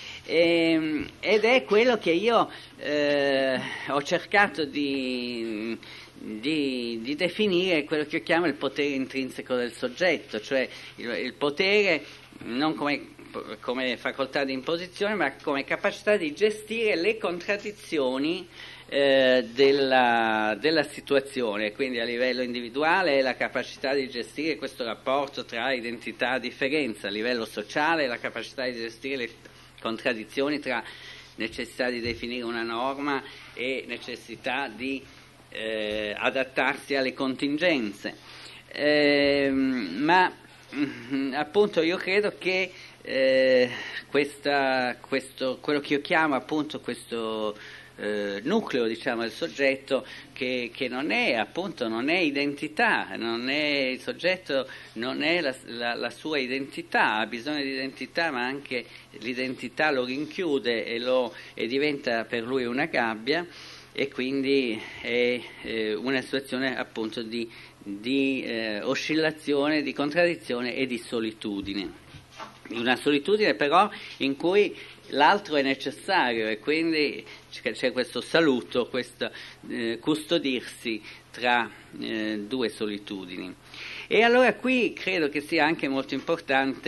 E, ed è quello che io eh, ho cercato di, di, di definire, quello che io chiamo il potere intrinseco del soggetto, cioè il, il potere non come come facoltà di imposizione, ma come capacità di gestire le contraddizioni eh, della, della situazione. Quindi a livello individuale è la capacità di gestire questo rapporto tra identità e differenza, a livello sociale la capacità di gestire le contraddizioni tra necessità di definire una norma e necessità di eh, adattarsi alle contingenze. Eh, ma mh, appunto io credo che Eh, questa, questo, quello che io chiamo appunto questo eh, nucleo, diciamo, del soggetto che, che non è appunto non è identità, non è il soggetto, non è la, la, la sua identità, ha bisogno di identità, ma anche l'identità lo rinchiude e, lo, e diventa per lui una gabbia, e quindi è eh, una situazione appunto di, di eh, oscillazione, di contraddizione e di solitudine. Una solitudine però in cui l'altro è necessario, e quindi c'è questo saluto, questo eh, custodirsi tra eh, due solitudini. E allora qui credo che sia anche molto importante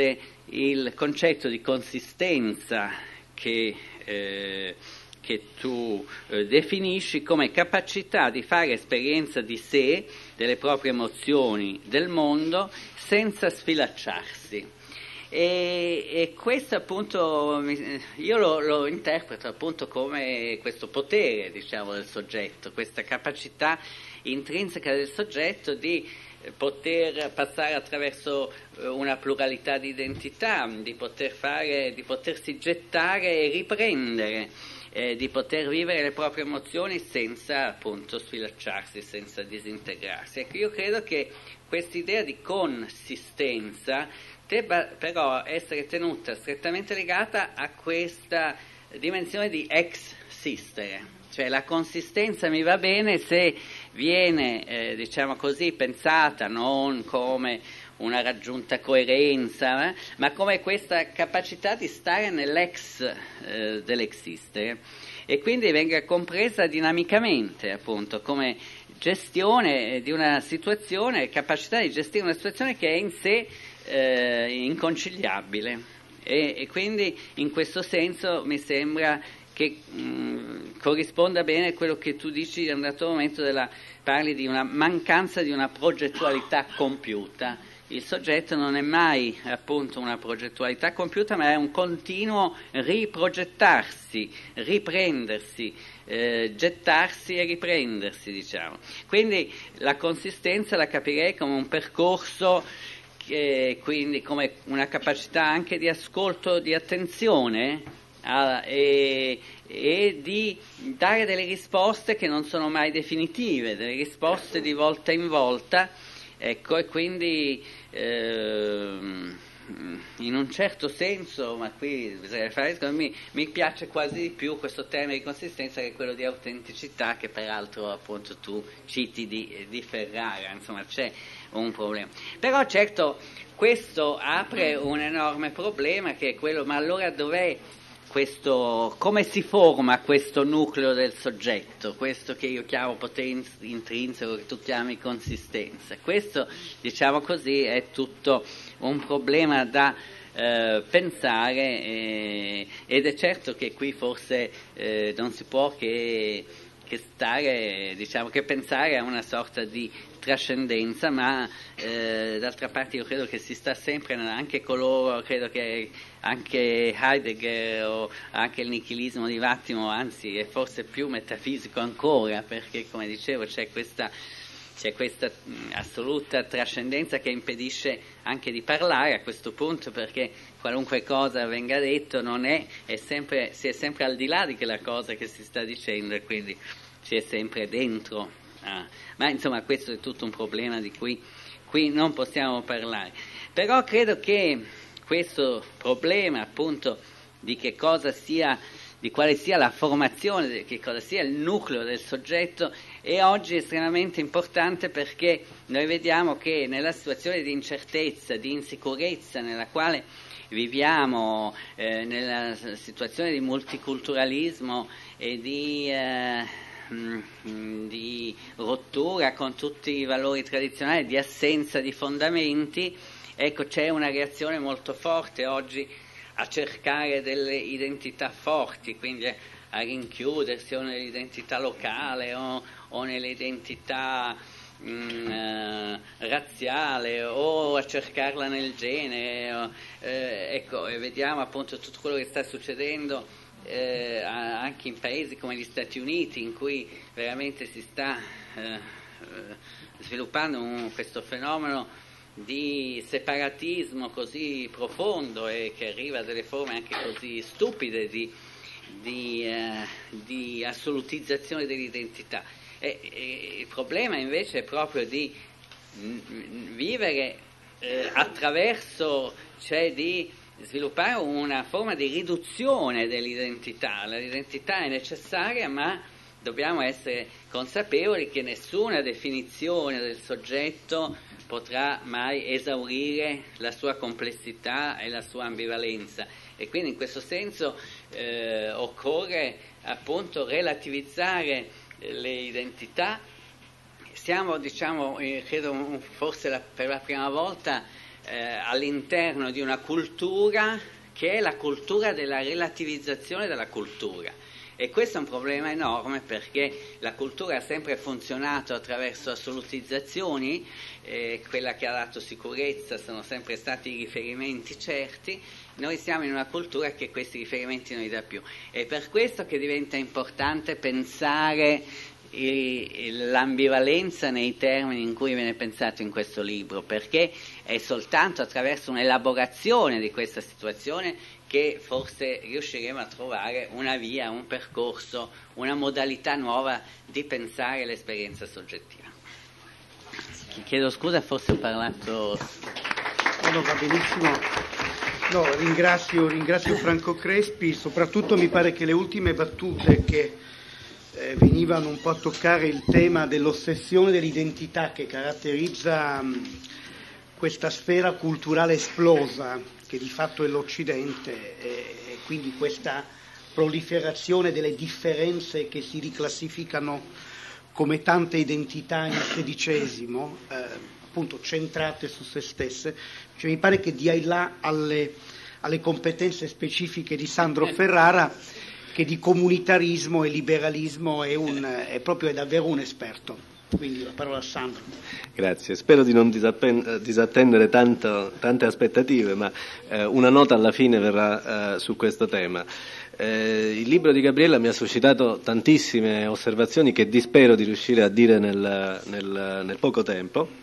il concetto di consistenza che, eh, che tu eh, definisci come capacità di fare esperienza di sé, delle proprie emozioni, del mondo, senza sfilacciarsi. E, e questo appunto io lo, lo interpreto appunto come questo potere, diciamo, del soggetto, questa capacità intrinseca del soggetto di poter passare attraverso una pluralità di identità, di poter fare, di potersi gettare e riprendere, eh, di poter vivere le proprie emozioni senza appunto sfilacciarsi, senza disintegrarsi. Ecco, io credo che quest'idea di consistenza debba però essere tenuta strettamente legata a questa dimensione di ex sistere, cioè la consistenza mi va bene se viene, eh, diciamo così, pensata non come una raggiunta coerenza, eh, ma come questa capacità di stare nell'ex eh, dell'existere, e quindi venga compresa dinamicamente, appunto, come gestione di una situazione, capacità di gestire una situazione che è in sé eh, inconciliabile, e, e quindi in questo senso mi sembra che mh, corrisponda bene a quello che tu dici in un dato momento, della, parli di una mancanza di una progettualità compiuta. Il soggetto non è mai appunto una progettualità compiuta, ma è un continuo riprogettarsi, riprendersi, eh, gettarsi e riprendersi, diciamo. Quindi la consistenza la capirei come un percorso, che, quindi come una capacità anche di ascolto, di attenzione, Ah, e, e di dare delle risposte che non sono mai definitive, delle risposte di volta in volta, ecco, e quindi ehm, in un certo senso, ma qui bisogna fare, mi, mi piace quasi di più questo termine di consistenza che quello di autenticità, che peraltro appunto tu citi di, di Ferrara, insomma c'è un problema. Però certo questo apre un enorme problema, che è quello, ma allora dov'è questo, come si forma questo nucleo del soggetto, questo che io chiamo potere intrinseco, che tu chiami consistenza? Questo, diciamo così, è tutto un problema da eh, pensare, eh, ed è certo che qui forse eh, non si può che, che stare, diciamo, che pensare a una sorta di trascendenza, ma eh, d'altra parte io credo che si sta sempre, anche coloro, credo che anche Heidegger o anche il nichilismo di Vattimo, anzi è forse più metafisico ancora, perché come dicevo c'è questa, c'è questa assoluta trascendenza che impedisce anche di parlare a questo punto, perché qualunque cosa venga detto non è, è sempre, si è sempre al di là di quella cosa che si sta dicendo, e quindi si è sempre dentro. Ah, ma insomma questo è tutto un problema di cui qui non possiamo parlare. Però credo che questo problema appunto di che cosa sia, di quale sia la formazione, di che cosa sia il nucleo del soggetto, è oggi estremamente importante, perché noi vediamo che nella situazione di incertezza, di insicurezza nella quale viviamo, eh, nella situazione di multiculturalismo e di eh, di rottura con tutti i valori tradizionali, di assenza di fondamenti, ecco, c'è una reazione molto forte oggi a cercare delle identità forti, quindi a rinchiudersi o nell'identità locale o, o nell'identità mh, eh, razziale, o a cercarla nel gene, o, eh, ecco, e vediamo appunto tutto quello che sta succedendo Eh, anche in paesi come gli Stati Uniti, in cui veramente si sta eh, sviluppando un, questo fenomeno di separatismo così profondo, e che arriva a delle forme anche così stupide di, di, eh, di assolutizzazione dell'identità. E, e il problema invece è proprio di mh, vivere eh, attraverso, cioè di sviluppare una forma di riduzione dell'identità. L'identità è necessaria, ma dobbiamo essere consapevoli che nessuna definizione del soggetto potrà mai esaurire la sua complessità e la sua ambivalenza, e quindi in questo senso eh, occorre appunto relativizzare le identità. Siamo, diciamo, eh, credo forse la, per la prima volta eh, all'interno di una cultura che è la cultura della relativizzazione della cultura. E questo è un problema enorme, perché la cultura ha sempre funzionato attraverso assolutizzazioni, eh, quella che ha dato sicurezza sono sempre stati i riferimenti certi. Noi siamo in una cultura che questi riferimenti non li dà più. È per questo che diventa importante pensare l'ambivalenza nei termini in cui viene pensato in questo libro, perché è soltanto attraverso un'elaborazione di questa situazione che forse riusciremo a trovare una via, un percorso, una modalità nuova di pensare l'esperienza soggettiva. Chiedo scusa, forse ho parlato... No, no, va benissimo. No, ringrazio, ringrazio Franco Crespi, soprattutto mi pare che le ultime battute che eh, venivano un po' a toccare il tema dell'ossessione dell'identità che caratterizza mh, questa sfera culturale esplosa che di fatto è l'Occidente, e, e quindi questa proliferazione delle differenze che si riclassificano come tante identità nel sedicesimo, eh, appunto centrate su se stesse. Cioè, mi pare che dia là alle, alle competenze specifiche di Sandro Ferrara, che di comunitarismo e liberalismo è, un, è proprio è davvero un esperto. Quindi la parola a Sandro. Grazie, spero di non disattendere tanto, tante aspettative, ma eh, una nota alla fine verrà eh, su questo tema. Eh, il libro di Gabriella mi ha suscitato tantissime osservazioni che dispero di riuscire a dire nel, nel, nel poco tempo.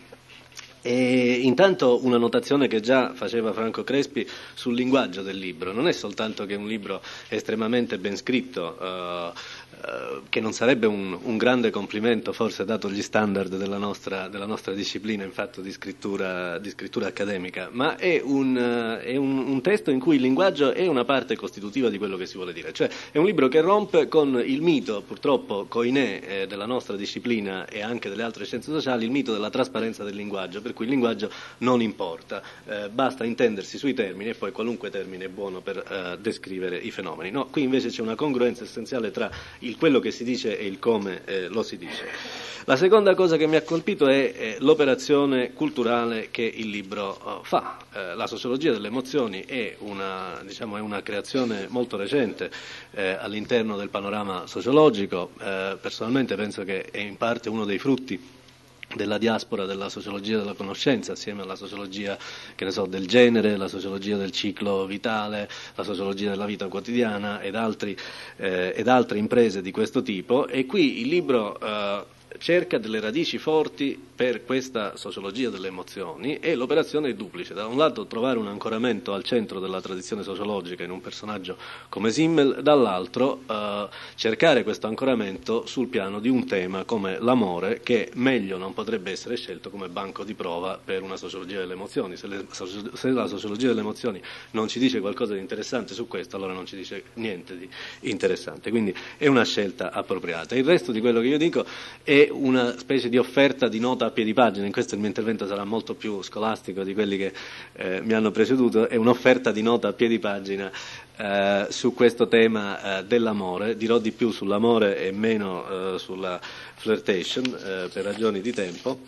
E intanto una notazione che già faceva Franco Crespi sul linguaggio del libro. Non è soltanto che è un libro estremamente ben scritto, eh, eh, che non sarebbe un, un grande complimento forse dato gli standard della nostra, della nostra disciplina in fatto di scrittura, di scrittura accademica, ma è, un, è un, un testo in cui il linguaggio è una parte costitutiva di quello che si vuole dire. Cioè è un libro che rompe con il mito, purtroppo coinè eh, della nostra disciplina e anche delle altre scienze sociali, il mito della trasparenza del linguaggio, per cui il linguaggio non importa, eh, basta intendersi sui termini e poi qualunque termine è buono per eh, descrivere i fenomeni. No, qui invece c'è una congruenza essenziale tra il quello che si dice e il come eh, lo si dice. La seconda cosa che mi ha colpito è eh, l'operazione culturale che il libro uh, fa. Eh, la sociologia delle emozioni è una, diciamo, è una creazione molto recente eh, all'interno del panorama sociologico. Eh, personalmente penso che è in parte uno dei frutti della diaspora della sociologia della conoscenza, assieme alla sociologia, che ne so, del genere, la sociologia del ciclo vitale, la sociologia della vita quotidiana ed, altri, eh, ed altre imprese di questo tipo. E qui il libro eh, cerca delle radici forti per questa sociologia delle emozioni, e l'operazione è duplice: da un lato trovare un ancoramento al centro della tradizione sociologica in un personaggio come Simmel, dall'altro eh, cercare questo ancoramento sul piano di un tema come l'amore, che meglio non potrebbe essere scelto come banco di prova per una sociologia delle emozioni. Se, le, se la sociologia delle emozioni non ci dice qualcosa di interessante su questo, allora non ci dice niente di interessante, quindi è una scelta appropriata. Il resto di quello che io dico è una specie di offerta di nota a piedi pagina. In questo il mio intervento sarà molto più scolastico di quelli che eh, mi hanno preceduto. È un'offerta di nota a piedi pagina eh, su questo tema eh, dell'amore. Dirò di più sull'amore e meno eh, sulla flirtation eh, per ragioni di tempo,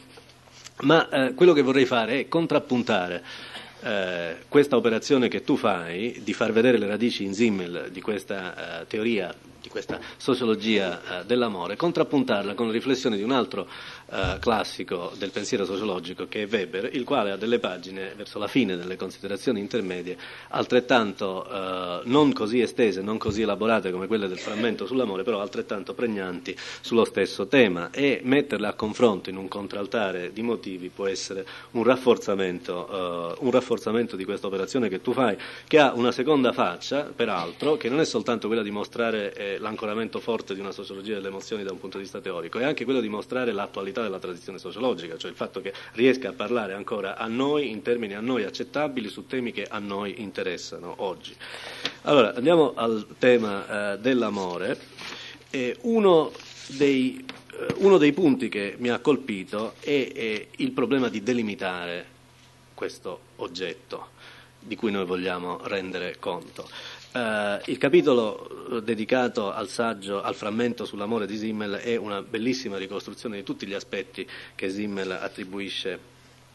ma eh, quello che vorrei fare è contrappuntare eh, questa operazione che tu fai di far vedere le radici in Simmel di questa eh, teoria, di questa sociologia eh, dell'amore, contrappuntarla con la riflessione di un altro eh, classico del pensiero sociologico, che è Weber, il quale ha delle pagine verso la fine delle considerazioni intermedie altrettanto eh, non così estese, non così elaborate come quelle del frammento sull'amore, però altrettanto pregnanti sullo stesso tema, e metterle a confronto in un contraltare di motivi può essere un rafforzamento, eh, un rafforzamento di questa operazione che tu fai, che ha una seconda faccia, peraltro, che non è soltanto quella di mostrare eh, l'ancoramento forte di una sociologia delle emozioni da un punto di vista teorico, è anche quello di mostrare l'attualità della tradizione sociologica, cioè il fatto che riesca a parlare ancora a noi in termini a noi accettabili su temi che a noi interessano oggi. Allora, andiamo al tema eh, dell'amore. Eh, uno dei, eh, uno dei punti che mi ha colpito è, è il problema di delimitare questo oggetto di cui noi vogliamo rendere conto. Uh, il capitolo dedicato al saggio, al frammento sull'amore di Simmel, è una bellissima ricostruzione di tutti gli aspetti che Simmel attribuisce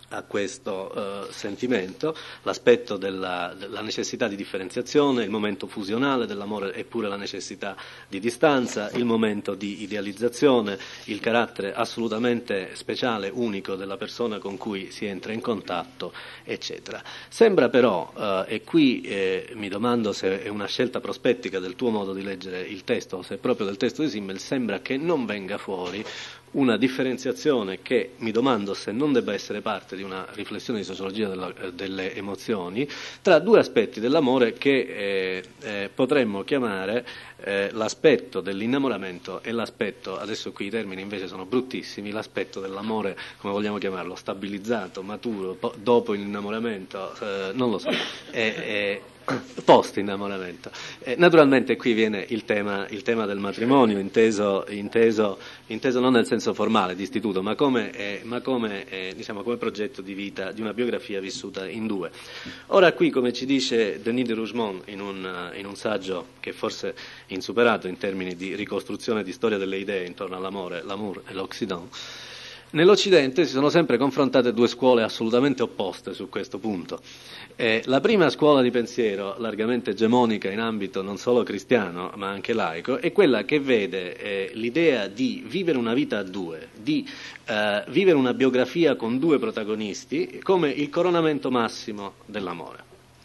a questo uh, sentimento, l'aspetto della, della necessità di differenziazione, il momento fusionale dell'amore eppure la necessità di distanza, il momento di idealizzazione, il carattere assolutamente speciale, unico della persona con cui si entra in contatto, eccetera. Sembra però, uh, e qui eh, mi domando se è una scelta prospettica del tuo modo di leggere il testo, o se è proprio del testo di Simmel, sembra che non venga fuori una differenziazione che mi domando se non debba essere parte di una riflessione di sociologia della, delle emozioni, tra due aspetti dell'amore che eh, eh, potremmo chiamare eh, l'aspetto dell'innamoramento e l'aspetto, adesso qui i termini invece sono bruttissimi, l'aspetto dell'amore, come vogliamo chiamarlo, stabilizzato, maturo, po- dopo l'innamoramento, eh, non lo so, è, è post innamoramento. Eh, naturalmente qui viene il tema, il tema del matrimonio inteso, inteso, inteso non nel senso formale di istituto, ma come, eh, ma come, eh, diciamo, come progetto di vita, di una biografia vissuta in due. Ora qui, come ci dice Denis de Rougemont in un, in un saggio che forse è insuperato in termini di ricostruzione di storia delle idee intorno all'amore, l'amour e l'Occident, nell'Occidente si sono sempre confrontate due scuole assolutamente opposte su questo punto. Eh, la prima scuola di pensiero, largamente egemonica in ambito non solo cristiano ma anche laico, è quella che vede eh, l'idea di vivere una vita a due, di eh, vivere una biografia con due protagonisti come il coronamento massimo dell'amore.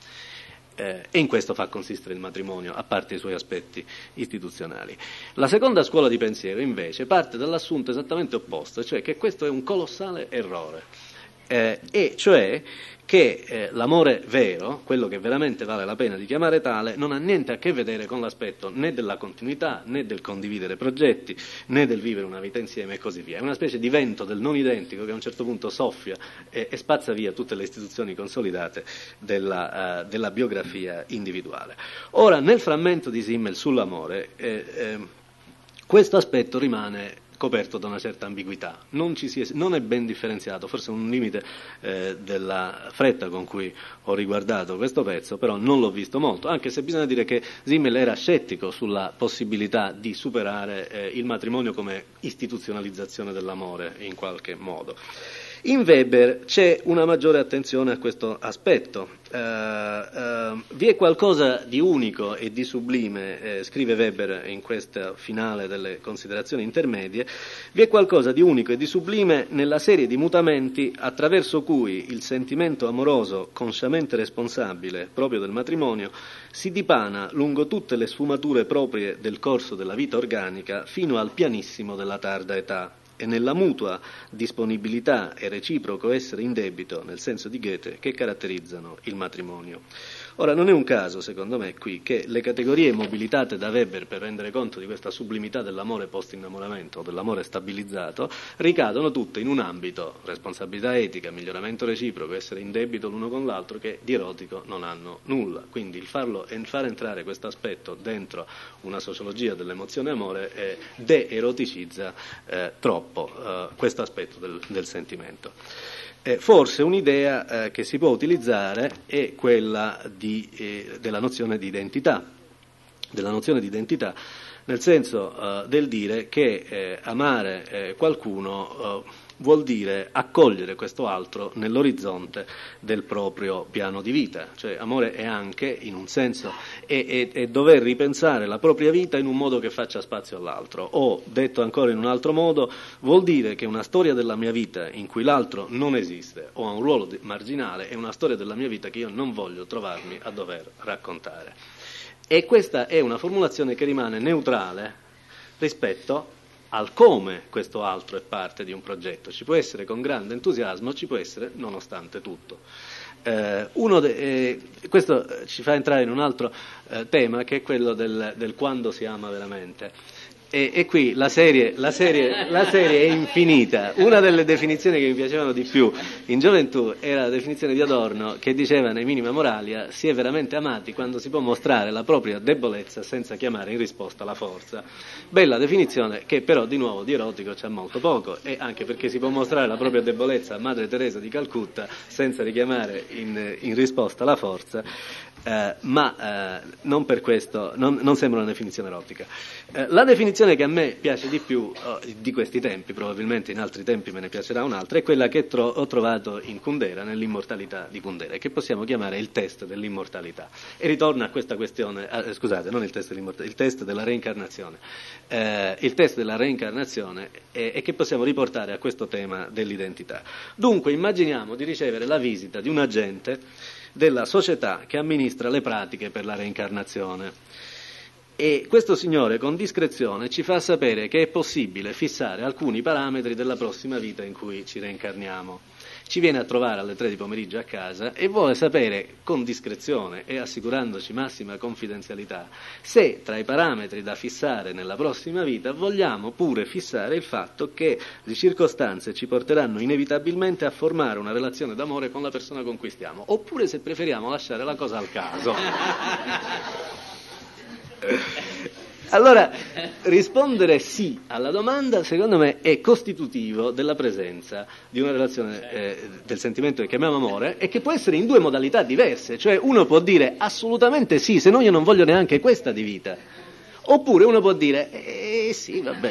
Eh, e in questo fa consistere il matrimonio, a parte i suoi aspetti istituzionali. La seconda scuola di pensiero invece parte dall'assunto esattamente opposto, cioè che questo è un colossale errore, eh, e cioè che eh, l'amore vero, quello che veramente vale la pena di chiamare tale, non ha niente a che vedere con l'aspetto né della continuità, né del condividere progetti, né del vivere una vita insieme e così via. È una specie di vento del non identico che a un certo punto soffia e, e spazza via tutte le istituzioni consolidate della, uh, della biografia individuale. Ora, nel frammento di Simmel sull'amore, eh, eh, questo aspetto rimane coperto da una certa ambiguità, non, ci si è, non è ben differenziato, forse un limite eh, della fretta con cui ho riguardato questo pezzo, però non l'ho visto molto, anche se bisogna dire che Simmel era scettico sulla possibilità di superare eh, il matrimonio come istituzionalizzazione dell'amore in qualche modo. In Weber c'è una maggiore attenzione a questo aspetto. Uh, uh, vi è qualcosa di unico e di sublime, eh, scrive Weber in questo finale delle considerazioni intermedie, vi è qualcosa di unico e di sublime nella serie di mutamenti attraverso cui il sentimento amoroso consciamente responsabile proprio del matrimonio si dipana lungo tutte le sfumature proprie del corso della vita organica fino al pianissimo della tarda età, e nella mutua disponibilità e reciproco essere in debito, nel senso di Goethe, che caratterizzano il matrimonio. Ora, non è un caso, secondo me, qui, che le categorie mobilitate da Weber per rendere conto di questa sublimità dell'amore post-innamoramento o dell'amore stabilizzato ricadono tutte in un ambito, responsabilità etica, miglioramento reciproco, essere in debito l'uno con l'altro, che di erotico non hanno nulla. Quindi il farlo e far entrare questo aspetto dentro una sociologia dell'emozione amore eh, de-eroticizza eh, troppo eh, questo aspetto del, del sentimento. Eh, forse un'idea eh, che si può utilizzare è quella di, eh, della nozione di identità, della nozione di identità, nel senso eh, del dire che eh, amare eh, qualcuno eh, vuol dire accogliere questo altro nell'orizzonte del proprio piano di vita, cioè amore è anche, in un senso, è, è, è dover ripensare la propria vita in un modo che faccia spazio all'altro, o, detto ancora in un altro modo, vuol dire che una storia della mia vita in cui l'altro non esiste o ha un ruolo marginale è una storia della mia vita che io non voglio trovarmi a dover raccontare. E questa è una formulazione che rimane neutrale rispetto al come questo altro è parte di un progetto. Ci può essere con grande entusiasmo, ci può essere nonostante tutto. Eh, uno de, eh, questo ci fa entrare in un altro eh, tema, che è quello del, del quando si ama veramente. E, e qui la serie, la, serie, la serie è infinita. Una delle definizioni che mi piacevano di più in gioventù era la definizione di Adorno, che diceva nei Minima Moralia: si è veramente amati quando si può mostrare la propria debolezza senza chiamare in risposta la forza. Bella definizione, che però di nuovo di erotico c'è molto poco, e anche perché si può mostrare la propria debolezza a Madre Teresa di Calcutta senza richiamare in, in risposta la forza. eh, ma eh, non per questo, non, non sembra una definizione erotica. Eh, la definizione che a me piace di più eh, di questi tempi, probabilmente in altri tempi me ne piacerà un'altra, è quella che tro- ho trovato in Kundera, nell'immortalità di Kundera, che possiamo chiamare il test dell'immortalità. E ritorna a questa questione, eh, scusate, non il test dell'immortalità, il test della reincarnazione. Eh, il test della reincarnazione è, è che possiamo riportare a questo tema dell'identità. Dunque immaginiamo di ricevere la visita di un agente della società che amministra le pratiche per la reincarnazione. E questo signore con discrezione ci fa sapere che è possibile fissare alcuni parametri della prossima vita in cui ci reincarniamo. Ci viene a trovare alle tre di pomeriggio a casa e vuole sapere con discrezione e assicurandoci massima confidenzialità se tra i parametri da fissare nella prossima vita vogliamo pure fissare il fatto che le circostanze ci porteranno inevitabilmente a formare una relazione d'amore con la persona con cui stiamo, oppure se preferiamo lasciare la cosa al caso. Allora, rispondere sì alla domanda, secondo me, è costitutivo della presenza di una relazione eh, del sentimento che chiamiamo amore e che può essere in due modalità diverse, cioè uno può dire assolutamente sì, se no io non voglio neanche questa di vita, oppure uno può dire eh sì, vabbè.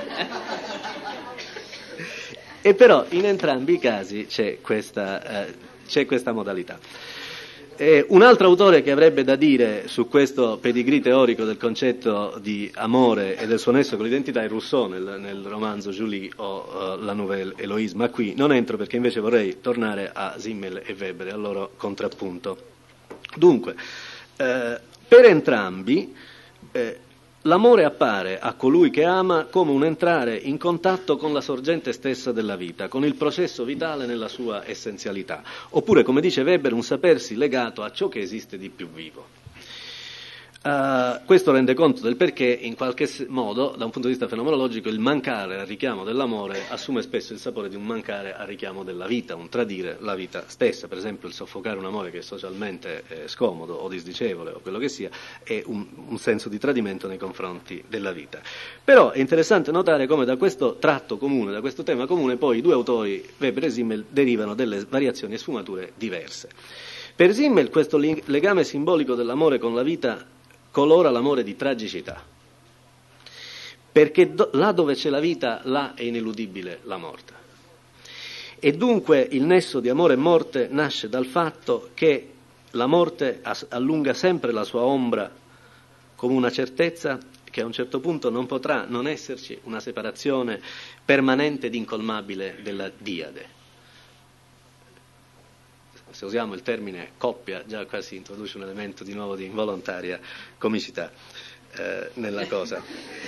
E però in entrambi i casi c'è questa, eh, c'è questa modalità. Eh, un altro autore che avrebbe da dire su questo pedigree teorico del concetto di amore e del suo nesso con l'identità è Rousseau nel, nel romanzo Julie o uh, La Nouvelle Héloïse, ma qui non entro perché invece vorrei tornare a Simmel e Weber e al loro contrappunto. Dunque, eh, per entrambi eh, l'amore appare a colui che ama come un entrare in contatto con la sorgente stessa della vita, con il processo vitale nella sua essenzialità, oppure, come dice Weber, un sapersi legato a ciò che esiste di più vivo. Uh, questo rende conto del perché, in qualche modo, da un punto di vista fenomenologico, il mancare al richiamo dell'amore assume spesso il sapore di un mancare al richiamo della vita, un tradire la vita stessa. Per esempio, il soffocare un amore che è socialmente eh, scomodo o disdicevole o quello che sia, è un, un senso di tradimento nei confronti della vita. Però è interessante notare come da questo tratto comune, da questo tema comune, poi i due autori, Weber e Simmel, derivano delle variazioni e sfumature diverse. Per Simmel questo legame simbolico dell'amore con la vita colora l'amore di tragicità, perché do, là dove c'è la vita, là è ineludibile la morte. E dunque il nesso di amore e morte nasce dal fatto che la morte allunga sempre la sua ombra come una certezza che a un certo punto non potrà non esserci una separazione permanente ed incolmabile della diade. Se usiamo il termine coppia, già quasi introduce un elemento di nuovo di involontaria comicità eh, nella cosa.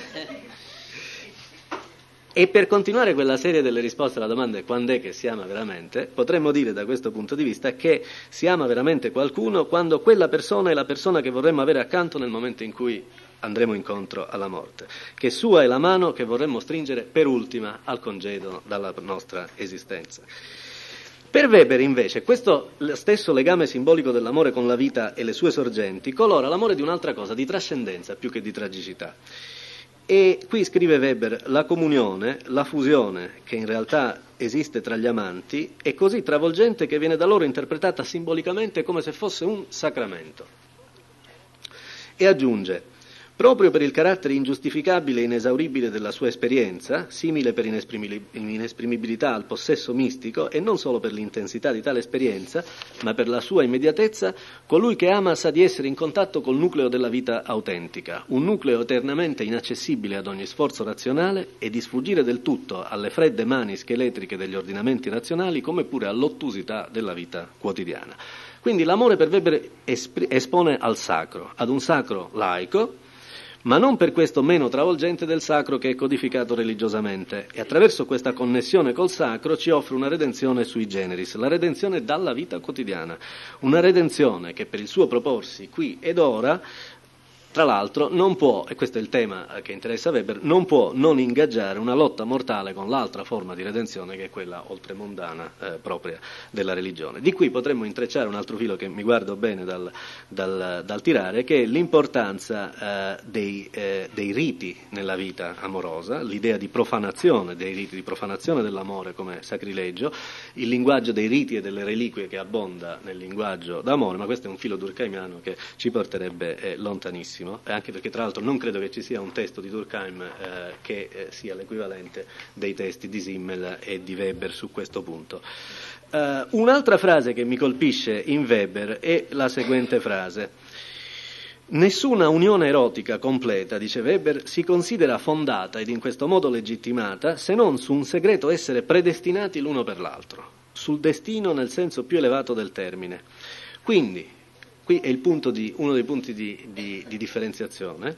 E per continuare quella serie delle risposte alla domanda quando è che si ama veramente, potremmo dire da questo punto di vista che si ama veramente qualcuno quando quella persona è la persona che vorremmo avere accanto nel momento in cui andremo incontro alla morte, che sua è la mano che vorremmo stringere per ultima al congedo dalla nostra esistenza. Per Weber, invece, questo stesso legame simbolico dell'amore con la vita e le sue sorgenti colora l'amore di un'altra cosa, di trascendenza più che di tragicità. E qui scrive Weber, la comunione, la fusione che in realtà esiste tra gli amanti, è così travolgente che viene da loro interpretata simbolicamente come se fosse un sacramento. E aggiunge, proprio per il carattere ingiustificabile e inesauribile della sua esperienza, simile per inesprimibilità al possesso mistico, e non solo per l'intensità di tale esperienza, ma per la sua immediatezza, colui che ama sa di essere in contatto col nucleo della vita autentica, un nucleo eternamente inaccessibile ad ogni sforzo razionale e di sfuggire del tutto alle fredde mani scheletriche degli ordinamenti razionali, come pure all'ottusità della vita quotidiana. Quindi l'amore per Weber espone al sacro, ad un sacro laico, ma non per questo meno travolgente del sacro che è codificato religiosamente, e attraverso questa connessione col sacro ci offre una redenzione sui generis, la redenzione dalla vita quotidiana, una redenzione che per il suo proporsi qui ed ora tra l'altro non può, e questo è il tema che interessa Weber, non può non ingaggiare una lotta mortale con l'altra forma di redenzione che è quella oltremondana eh, propria della religione. Di qui potremmo intrecciare un altro filo che mi guardo bene dal, dal, dal tirare, che è l'importanza eh, dei, eh, dei riti nella vita amorosa, l'idea di profanazione dei riti, di profanazione dell'amore come sacrilegio, il linguaggio dei riti e delle reliquie che abbonda nel linguaggio d'amore, ma questo è un filo durkheimiano che ci porterebbe eh, lontanissimo. Anche perché tra l'altro non credo che ci sia un testo di Durkheim eh, che eh, sia l'equivalente dei testi di Simmel e di Weber su questo punto. Uh, un'altra frase che mi colpisce in Weber è la seguente frase: nessuna unione erotica completa, dice Weber, si considera fondata ed in questo modo legittimata se non su un segreto essere predestinati l'uno per l'altro, sul destino nel senso più elevato del termine. Quindi qui è il punto di, uno dei punti di, di, di differenziazione.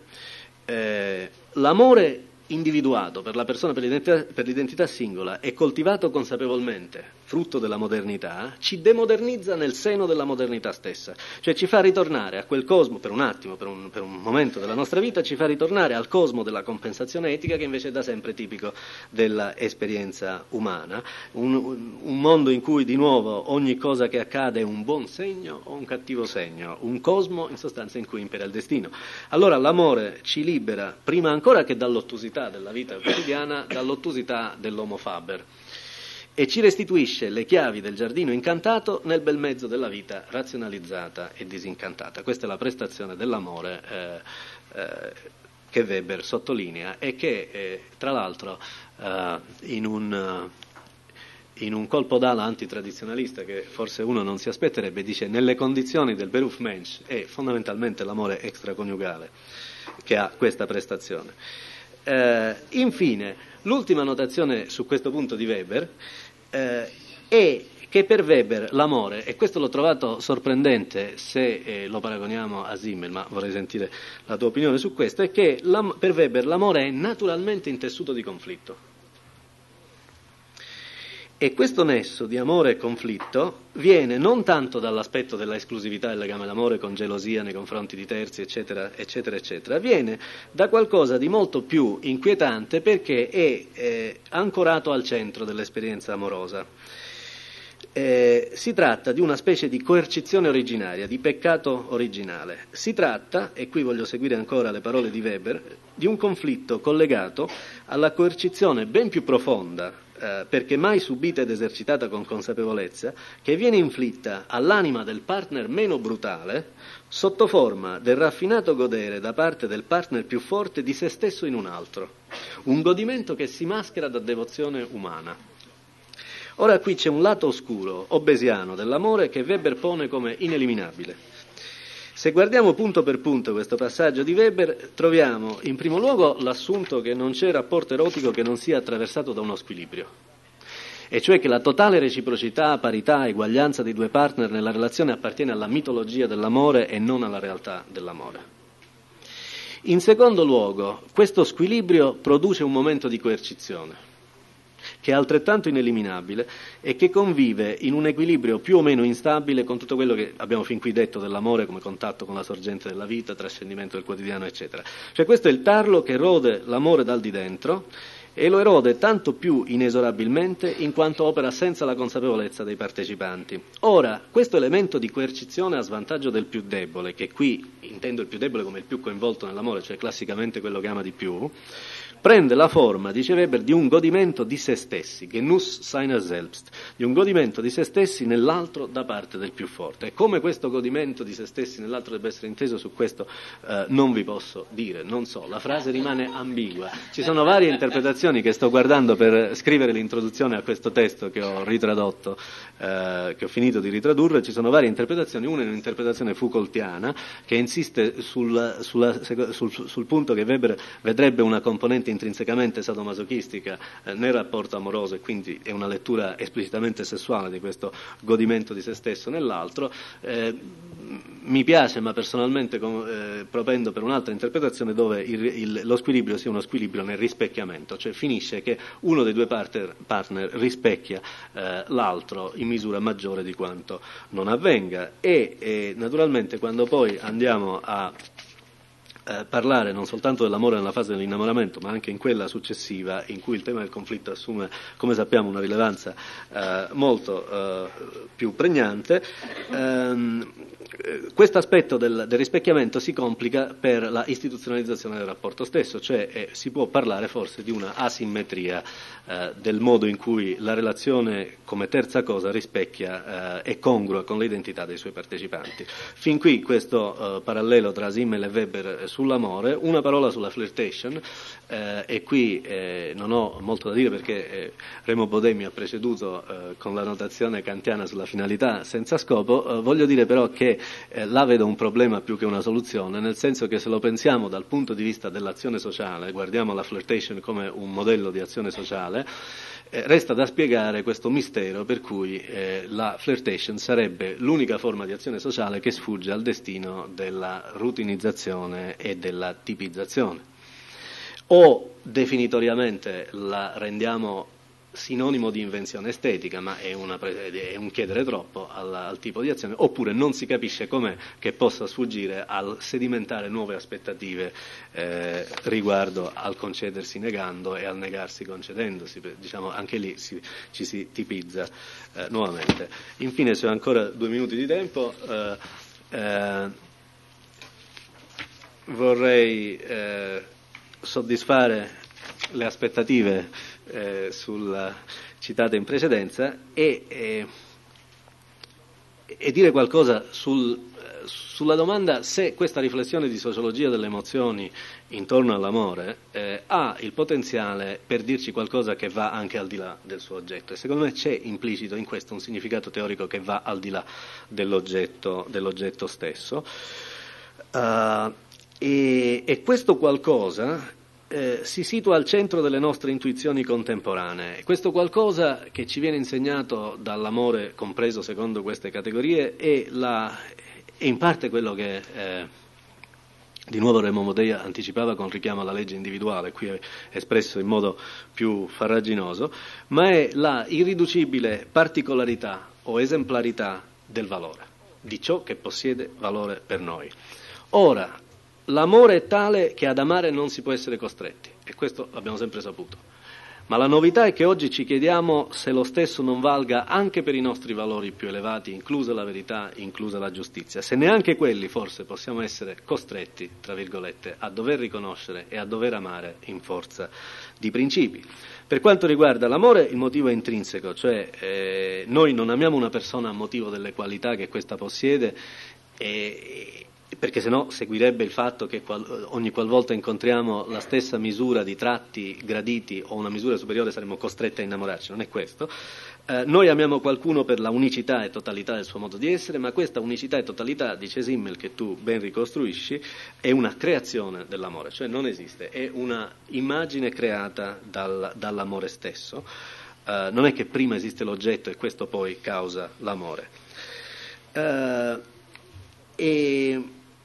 Eh, l'amore individuato per la persona, per l'identità, per l'identità singola e coltivato consapevolmente, frutto della modernità, ci demodernizza nel seno della modernità stessa, cioè ci fa ritornare a quel cosmo, per un attimo, per un, per un momento della nostra vita, ci fa ritornare al cosmo della compensazione etica che invece è da sempre tipico dell'esperienza umana, un, un mondo in cui di nuovo ogni cosa che accade è un buon segno o un cattivo segno, un cosmo in sostanza in cui impera il destino. Allora l'amore ci libera, prima ancora che dall'ottusità della vita quotidiana, dall'ottusità dell'homo faber, e ci restituisce le chiavi del giardino incantato nel bel mezzo della vita razionalizzata e disincantata. Questa è la prestazione dell'amore eh, eh, che Weber sottolinea e che eh, tra l'altro eh, in un in un colpo d'ala antitradizionalista che forse uno non si aspetterebbe, dice: nelle condizioni del Beruf Mensch è fondamentalmente l'amore extraconiugale che ha questa prestazione. Uh, infine, l'ultima notazione su questo punto di Weber uh, è che per Weber l'amore, e questo l'ho trovato sorprendente se eh, lo paragoniamo a Simmel, ma vorrei sentire la tua opinione su questo, è che per Weber l'amore è naturalmente intessuto di conflitto. E questo nesso di amore e conflitto viene non tanto dall'aspetto della esclusività del legame d'amore con gelosia nei confronti di terzi, eccetera, eccetera, eccetera, viene da qualcosa di molto più inquietante perché è eh, ancorato al centro dell'esperienza amorosa. Eh, si tratta di una specie di coercizione originaria, di peccato originale. Si tratta, e qui voglio seguire ancora le parole di Weber, di un conflitto collegato alla coercizione ben più profonda, Eh, perché mai subita ed esercitata con consapevolezza, che viene inflitta all'anima del partner meno brutale sotto forma del raffinato godere da parte del partner più forte di se stesso in un altro, un godimento che si maschera da devozione umana. Ora qui c'è un lato oscuro, obesiano dell'amore che Weber pone come ineliminabile. Se guardiamo punto per punto questo passaggio di Weber, troviamo in primo luogo l'assunto che non c'è rapporto erotico che non sia attraversato da uno squilibrio, e cioè che la totale reciprocità, parità, eguaglianza dei due partner nella relazione appartiene alla mitologia dell'amore e non alla realtà dell'amore. In secondo luogo, questo squilibrio produce un momento di coercizione, che è altrettanto ineliminabile e che convive in un equilibrio più o meno instabile con tutto quello che abbiamo fin qui detto dell'amore come contatto con la sorgente della vita, trascendimento del quotidiano, eccetera. Cioè questo è il tarlo che erode l'amore dal di dentro e lo erode tanto più inesorabilmente in quanto opera senza la consapevolezza dei partecipanti. Ora, questo elemento di coercizione a svantaggio del più debole, che qui intendo il più debole come il più coinvolto nell'amore, cioè classicamente quello che ama di più, prende la forma, dice Weber, di un godimento di se stessi, Genuss seiner selbst, di un godimento di se stessi nell'altro da parte del più forte. E come questo godimento di se stessi nell'altro debba essere inteso su questo eh, non vi posso dire, non so, la frase rimane ambigua. Ci sono varie interpretazioni che sto guardando per scrivere l'introduzione a questo testo che ho ritradotto, eh, che ho finito di ritradurre, ci sono varie interpretazioni, una è un'interpretazione Foucaultiana che insiste sul, sulla, sul, sul punto che Weber vedrebbe una componente intrinsecamente sadomasochistica eh, nel rapporto amoroso e quindi è una lettura esplicitamente sessuale di questo godimento di se stesso nell'altro. Eh, mi piace, ma personalmente eh, propendo per un'altra interpretazione dove il, il, lo squilibrio sia uno squilibrio nel rispecchiamento, cioè finisce che uno dei due partner, partner rispecchia eh, l'altro in misura maggiore di quanto non avvenga e, e naturalmente quando poi andiamo a eh, parlare non soltanto dell'amore nella fase dell'innamoramento, ma anche in quella successiva, in cui il tema del conflitto assume, come sappiamo, una rilevanza eh, molto eh, più pregnante. Ehm, Questo aspetto del, del rispecchiamento si complica per la istituzionalizzazione del rapporto stesso, cioè eh, si può parlare forse di una asimmetria eh, del modo in cui la relazione come terza cosa rispecchia e eh, è congrua con l'identità dei suoi partecipanti. Fin qui questo eh, parallelo tra Simmel e Weber sull'amore. Una parola sulla flirtation, eh, e qui eh, non ho molto da dire perché eh, Remo Bodè mi ha preceduto eh, con la notazione kantiana sulla finalità senza scopo. Eh, voglio dire però che Eh, là vedo un problema più che una soluzione, nel senso che se lo pensiamo dal punto di vista dell'azione sociale, guardiamo la flirtation come un modello di azione sociale, eh, resta da spiegare questo mistero per cui eh, la flirtation sarebbe l'unica forma di azione sociale che sfugge al destino della routinizzazione e della tipizzazione. O definitoriamente la rendiamo sinonimo di invenzione estetica, ma è, una, è un chiedere troppo al, al tipo di azione, oppure non si capisce com'è che possa sfuggire al sedimentare nuove aspettative eh, riguardo al concedersi negando e al negarsi concedendosi. Diciamo, anche lì si, ci si tipizza eh, nuovamente. Infine, se ho ancora due minuti di tempo, eh, eh, vorrei eh, soddisfare le aspettative eh, sul, citate in precedenza e, e, e dire qualcosa sul, sulla domanda se questa riflessione di sociologia delle emozioni intorno all'amore eh, ha il potenziale per dirci qualcosa che va anche al di là del suo oggetto, e secondo me c'è implicito in questo un significato teorico che va al di là dell'oggetto, dell'oggetto stesso, uh, e, e questo qualcosa Eh, si situa al centro delle nostre intuizioni contemporanee. Questo qualcosa che ci viene insegnato dall'amore compreso secondo queste categorie è, la, è in parte quello che eh, di nuovo Remo Bodè anticipava con richiamo alla legge individuale, qui è espresso in modo più farraginoso, ma è la irriducibile particolarità o esemplarità del valore, di ciò che possiede valore per noi. Ora, l'amore è tale che ad amare non si può essere costretti, e questo l'abbiamo sempre saputo. Ma la novità è che oggi ci chiediamo se lo stesso non valga anche per i nostri valori più elevati, inclusa la verità, inclusa la giustizia, se neanche quelli forse possiamo essere costretti, tra virgolette, a dover riconoscere e a dover amare in forza di principi. Per quanto riguarda l'amore, il motivo è intrinseco, cioè eh, noi non amiamo una persona a motivo delle qualità che questa possiede, e perché sennò seguirebbe il fatto che qual, ogni qualvolta incontriamo la stessa misura di tratti graditi o una misura superiore saremmo costretti a innamorarci. Non è questo. Eh, noi amiamo qualcuno per la unicità e totalità del suo modo di essere, ma questa unicità e totalità, dice Simmel, che tu ben ricostruisci, è una creazione dell'amore, cioè non esiste, è una immagine creata dal, dall'amore stesso. Eh, non è che prima esiste l'oggetto e questo poi causa l'amore. Eh, e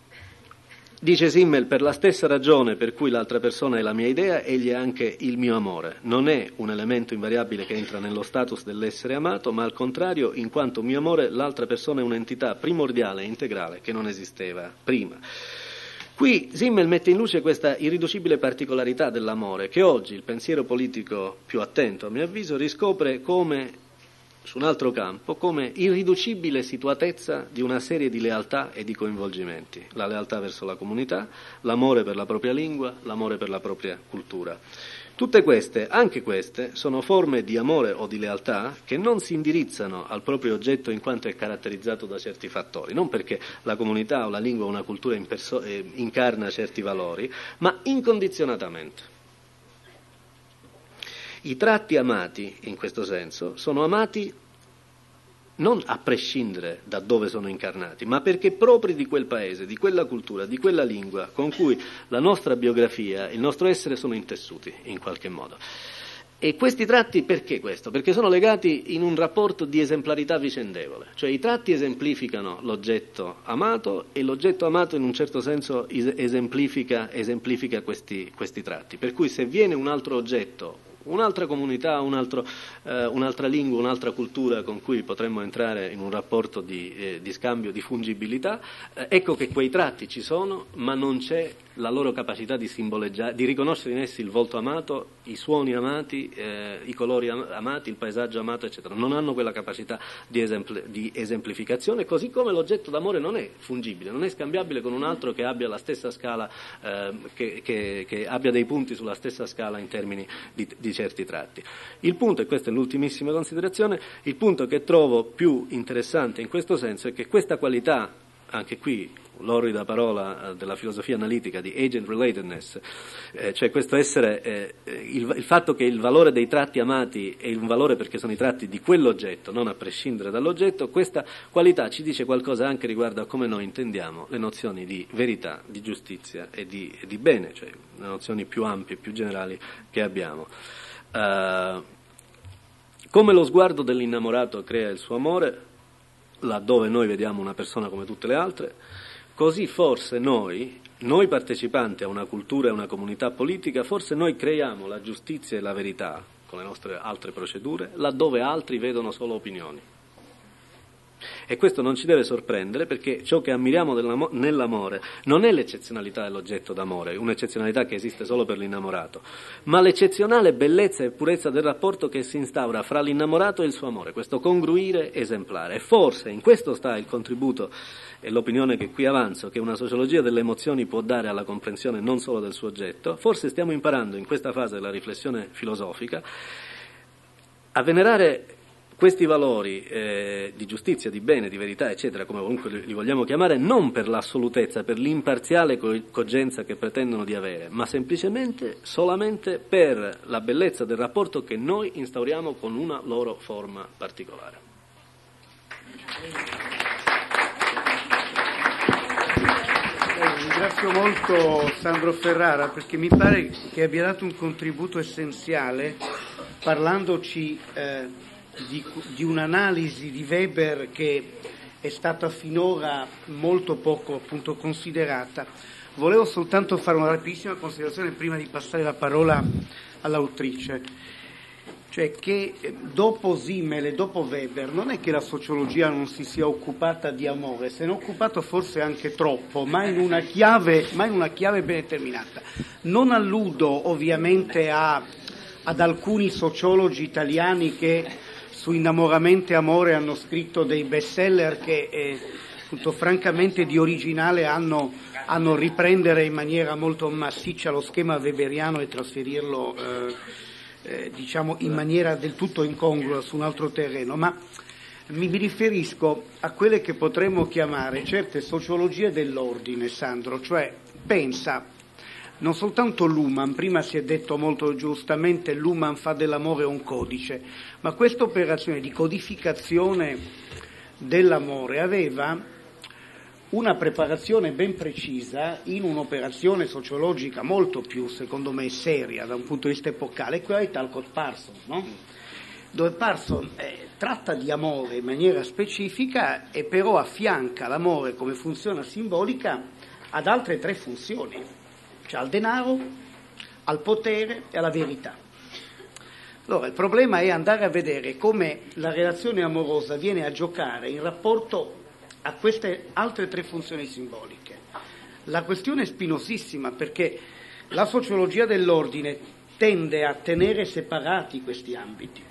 dice Simmel, per la stessa ragione per cui l'altra persona è la mia idea, egli è anche il mio amore. Non è un elemento invariabile che entra nello status dell'essere amato, ma al contrario, in quanto mio amore, l'altra persona è un'entità primordiale e integrale che non esisteva prima. Qui Simmel mette in luce questa irriducibile particolarità dell'amore, che oggi il pensiero politico più attento, a mio avviso, riscopre come, su un altro campo, come irriducibile situatezza di una serie di lealtà e di coinvolgimenti. La lealtà verso la comunità, l'amore per la propria lingua, l'amore per la propria cultura. Tutte queste, anche queste, sono forme di amore o di lealtà che non si indirizzano al proprio oggetto in quanto è caratterizzato da certi fattori, non perché la comunità o la lingua o una cultura in perso- eh, incarna certi valori, ma incondizionatamente. I tratti amati, in questo senso, sono amati non a prescindere da dove sono incarnati, ma perché propri di quel paese, di quella cultura, di quella lingua con cui la nostra biografia, il nostro essere sono intessuti in qualche modo. E questi tratti, perché questo? Perché sono legati in un rapporto di esemplarità vicendevole, cioè i tratti esemplificano l'oggetto amato e l'oggetto amato in un certo senso esemplifica, esemplifica questi, questi tratti, per cui se viene un altro oggetto un'altra comunità, un altro, eh, un'altra lingua, un'altra cultura con cui potremmo entrare in un rapporto di, eh, di scambio, di fungibilità, eh, ecco che quei tratti ci sono, ma non c'è la loro capacità di simboleggiare, di riconoscere in essi il volto amato, i suoni amati, eh, i colori amati, il paesaggio amato, eccetera. Non hanno quella capacità di, esempl- di esemplificazione, così come l'oggetto d'amore non è fungibile, non è scambiabile con un altro che abbia la stessa scala, eh, che, che, che abbia dei punti sulla stessa scala in termini di, di certi tratti. Il punto, e questa è l'ultimissima considerazione, il punto che trovo più interessante in questo senso è che questa qualità, anche qui l'orrida parola della filosofia analitica di agent relatedness, eh, cioè questo essere, eh, il, il fatto che il valore dei tratti amati è un valore perché sono i tratti di quell'oggetto, non a prescindere dall'oggetto, questa qualità ci dice qualcosa anche riguardo a come noi intendiamo le nozioni di verità, di giustizia e di, e di bene, cioè le nozioni più ampie, più generali che abbiamo. Uh, come lo sguardo dell'innamorato crea il suo amore, laddove noi vediamo una persona come tutte le altre, così forse noi, noi partecipanti a una cultura e a una comunità politica, forse noi creiamo la giustizia e la verità con le nostre altre procedure, laddove altri vedono solo opinioni. E questo non ci deve sorprendere, perché ciò che ammiriamo nell'amore non è l'eccezionalità dell'oggetto d'amore, un'eccezionalità che esiste solo per l'innamorato, ma l'eccezionale bellezza e purezza del rapporto che si instaura fra l'innamorato e il suo amore, questo congruire esemplare. E forse in questo sta il contributo e l'opinione che qui avanzo, che una sociologia delle emozioni può dare alla comprensione non solo del suo oggetto. Forse stiamo imparando in questa fase della riflessione filosofica a venerare questi valori eh, di giustizia, di bene, di verità, eccetera, come comunque li vogliamo chiamare, non per l'assolutezza, per l'imparziale co- cogenza che pretendono di avere, ma semplicemente, solamente per la bellezza del rapporto che noi instauriamo con una loro forma particolare. Ringrazio molto Sandro Ferrara, perché mi pare che abbia dato un contributo essenziale parlandoci eh, Di, di un'analisi di Weber che è stata finora molto poco appunto considerata. Volevo soltanto fare una rapidissima considerazione prima di passare la parola all'autrice, cioè che dopo Simmel e dopo Weber non è che la sociologia non si sia occupata di amore, se ne è occupato forse anche troppo, ma in una chiave, ma in una chiave ben determinata. Non alludo ovviamente a, ad alcuni sociologi italiani che su innamoramento e amore hanno scritto dei bestseller che eh, appunto, francamente di originale hanno, hanno riprendere in maniera molto massiccia lo schema weberiano e trasferirlo eh, eh, diciamo in maniera del tutto incongrua su un altro terreno, ma mi, mi riferisco a quelle che potremmo chiamare certe sociologie dell'ordine, Sandro, cioè pensa. Non soltanto Luhmann, prima si è detto molto giustamente, Luhmann fa dell'amore un codice, ma questa operazione di codificazione dell'amore aveva una preparazione ben precisa in un'operazione sociologica molto più, secondo me, seria da un punto di vista epocale, quella di Talcott Parsons, no? Dove Parsons eh, tratta di amore in maniera specifica e però affianca l'amore come funzione simbolica ad altre tre funzioni. Cioè al denaro, al potere e alla verità. Allora, il problema è andare a vedere come la relazione amorosa viene a giocare in rapporto a queste altre tre funzioni simboliche. La questione è spinosissima perché la sociologia dell'ordine tende a tenere separati questi ambiti.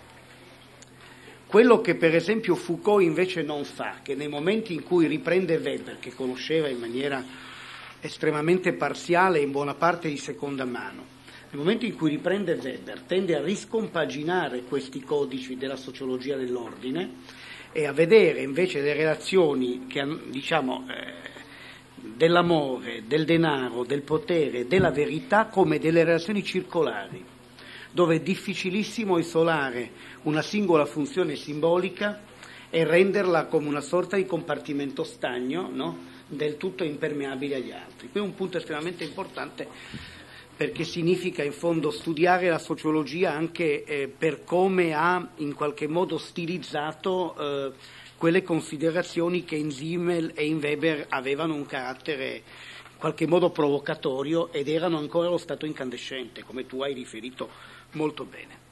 Quello che per esempio Foucault invece non fa, che nei momenti in cui riprende Weber, che conosceva in maniera estremamente parziale e in buona parte di seconda mano, nel momento in cui riprende Weber tende a riscompaginare questi codici della sociologia dell'ordine e a vedere invece le relazioni che, diciamo, eh, dell'amore, del denaro, del potere, della verità come delle relazioni circolari, dove è difficilissimo isolare una singola funzione simbolica e renderla come una sorta di compartimento stagno, no? Del tutto impermeabile agli altri. Qui è un punto estremamente importante perché significa in fondo studiare la sociologia anche eh, per come ha in qualche modo stilizzato eh, quelle considerazioni che in Simmel e in Weber avevano un carattere in qualche modo provocatorio ed erano ancora allo stato incandescente, come tu hai riferito molto bene.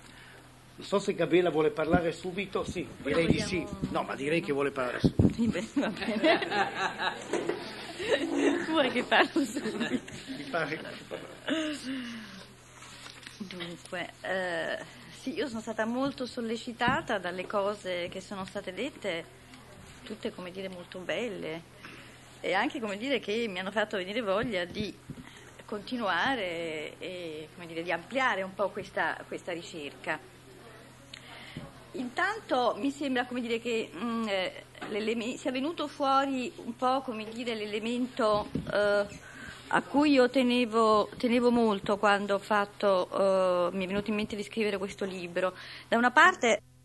Non so se Gabriella vuole parlare subito, sì, direi di sì. No, ma direi che vuole parlare subito. Sì, beh, va bene. Vuoi che parlo subito? Mi pare. Dunque, eh, sì, io sono stata molto sollecitata dalle cose che sono state dette, tutte, come dire, molto belle, e anche, come dire, che mi hanno fatto venire voglia di continuare e, come dire, di ampliare un po' questa, questa ricerca. Intanto mi sembra, come dire, che mh, sia venuto fuori un po', come dire, l'elemento eh, a cui io tenevo, tenevo molto quando ho fatto, eh, mi è venuto in mente di scrivere questo libro. Da una parte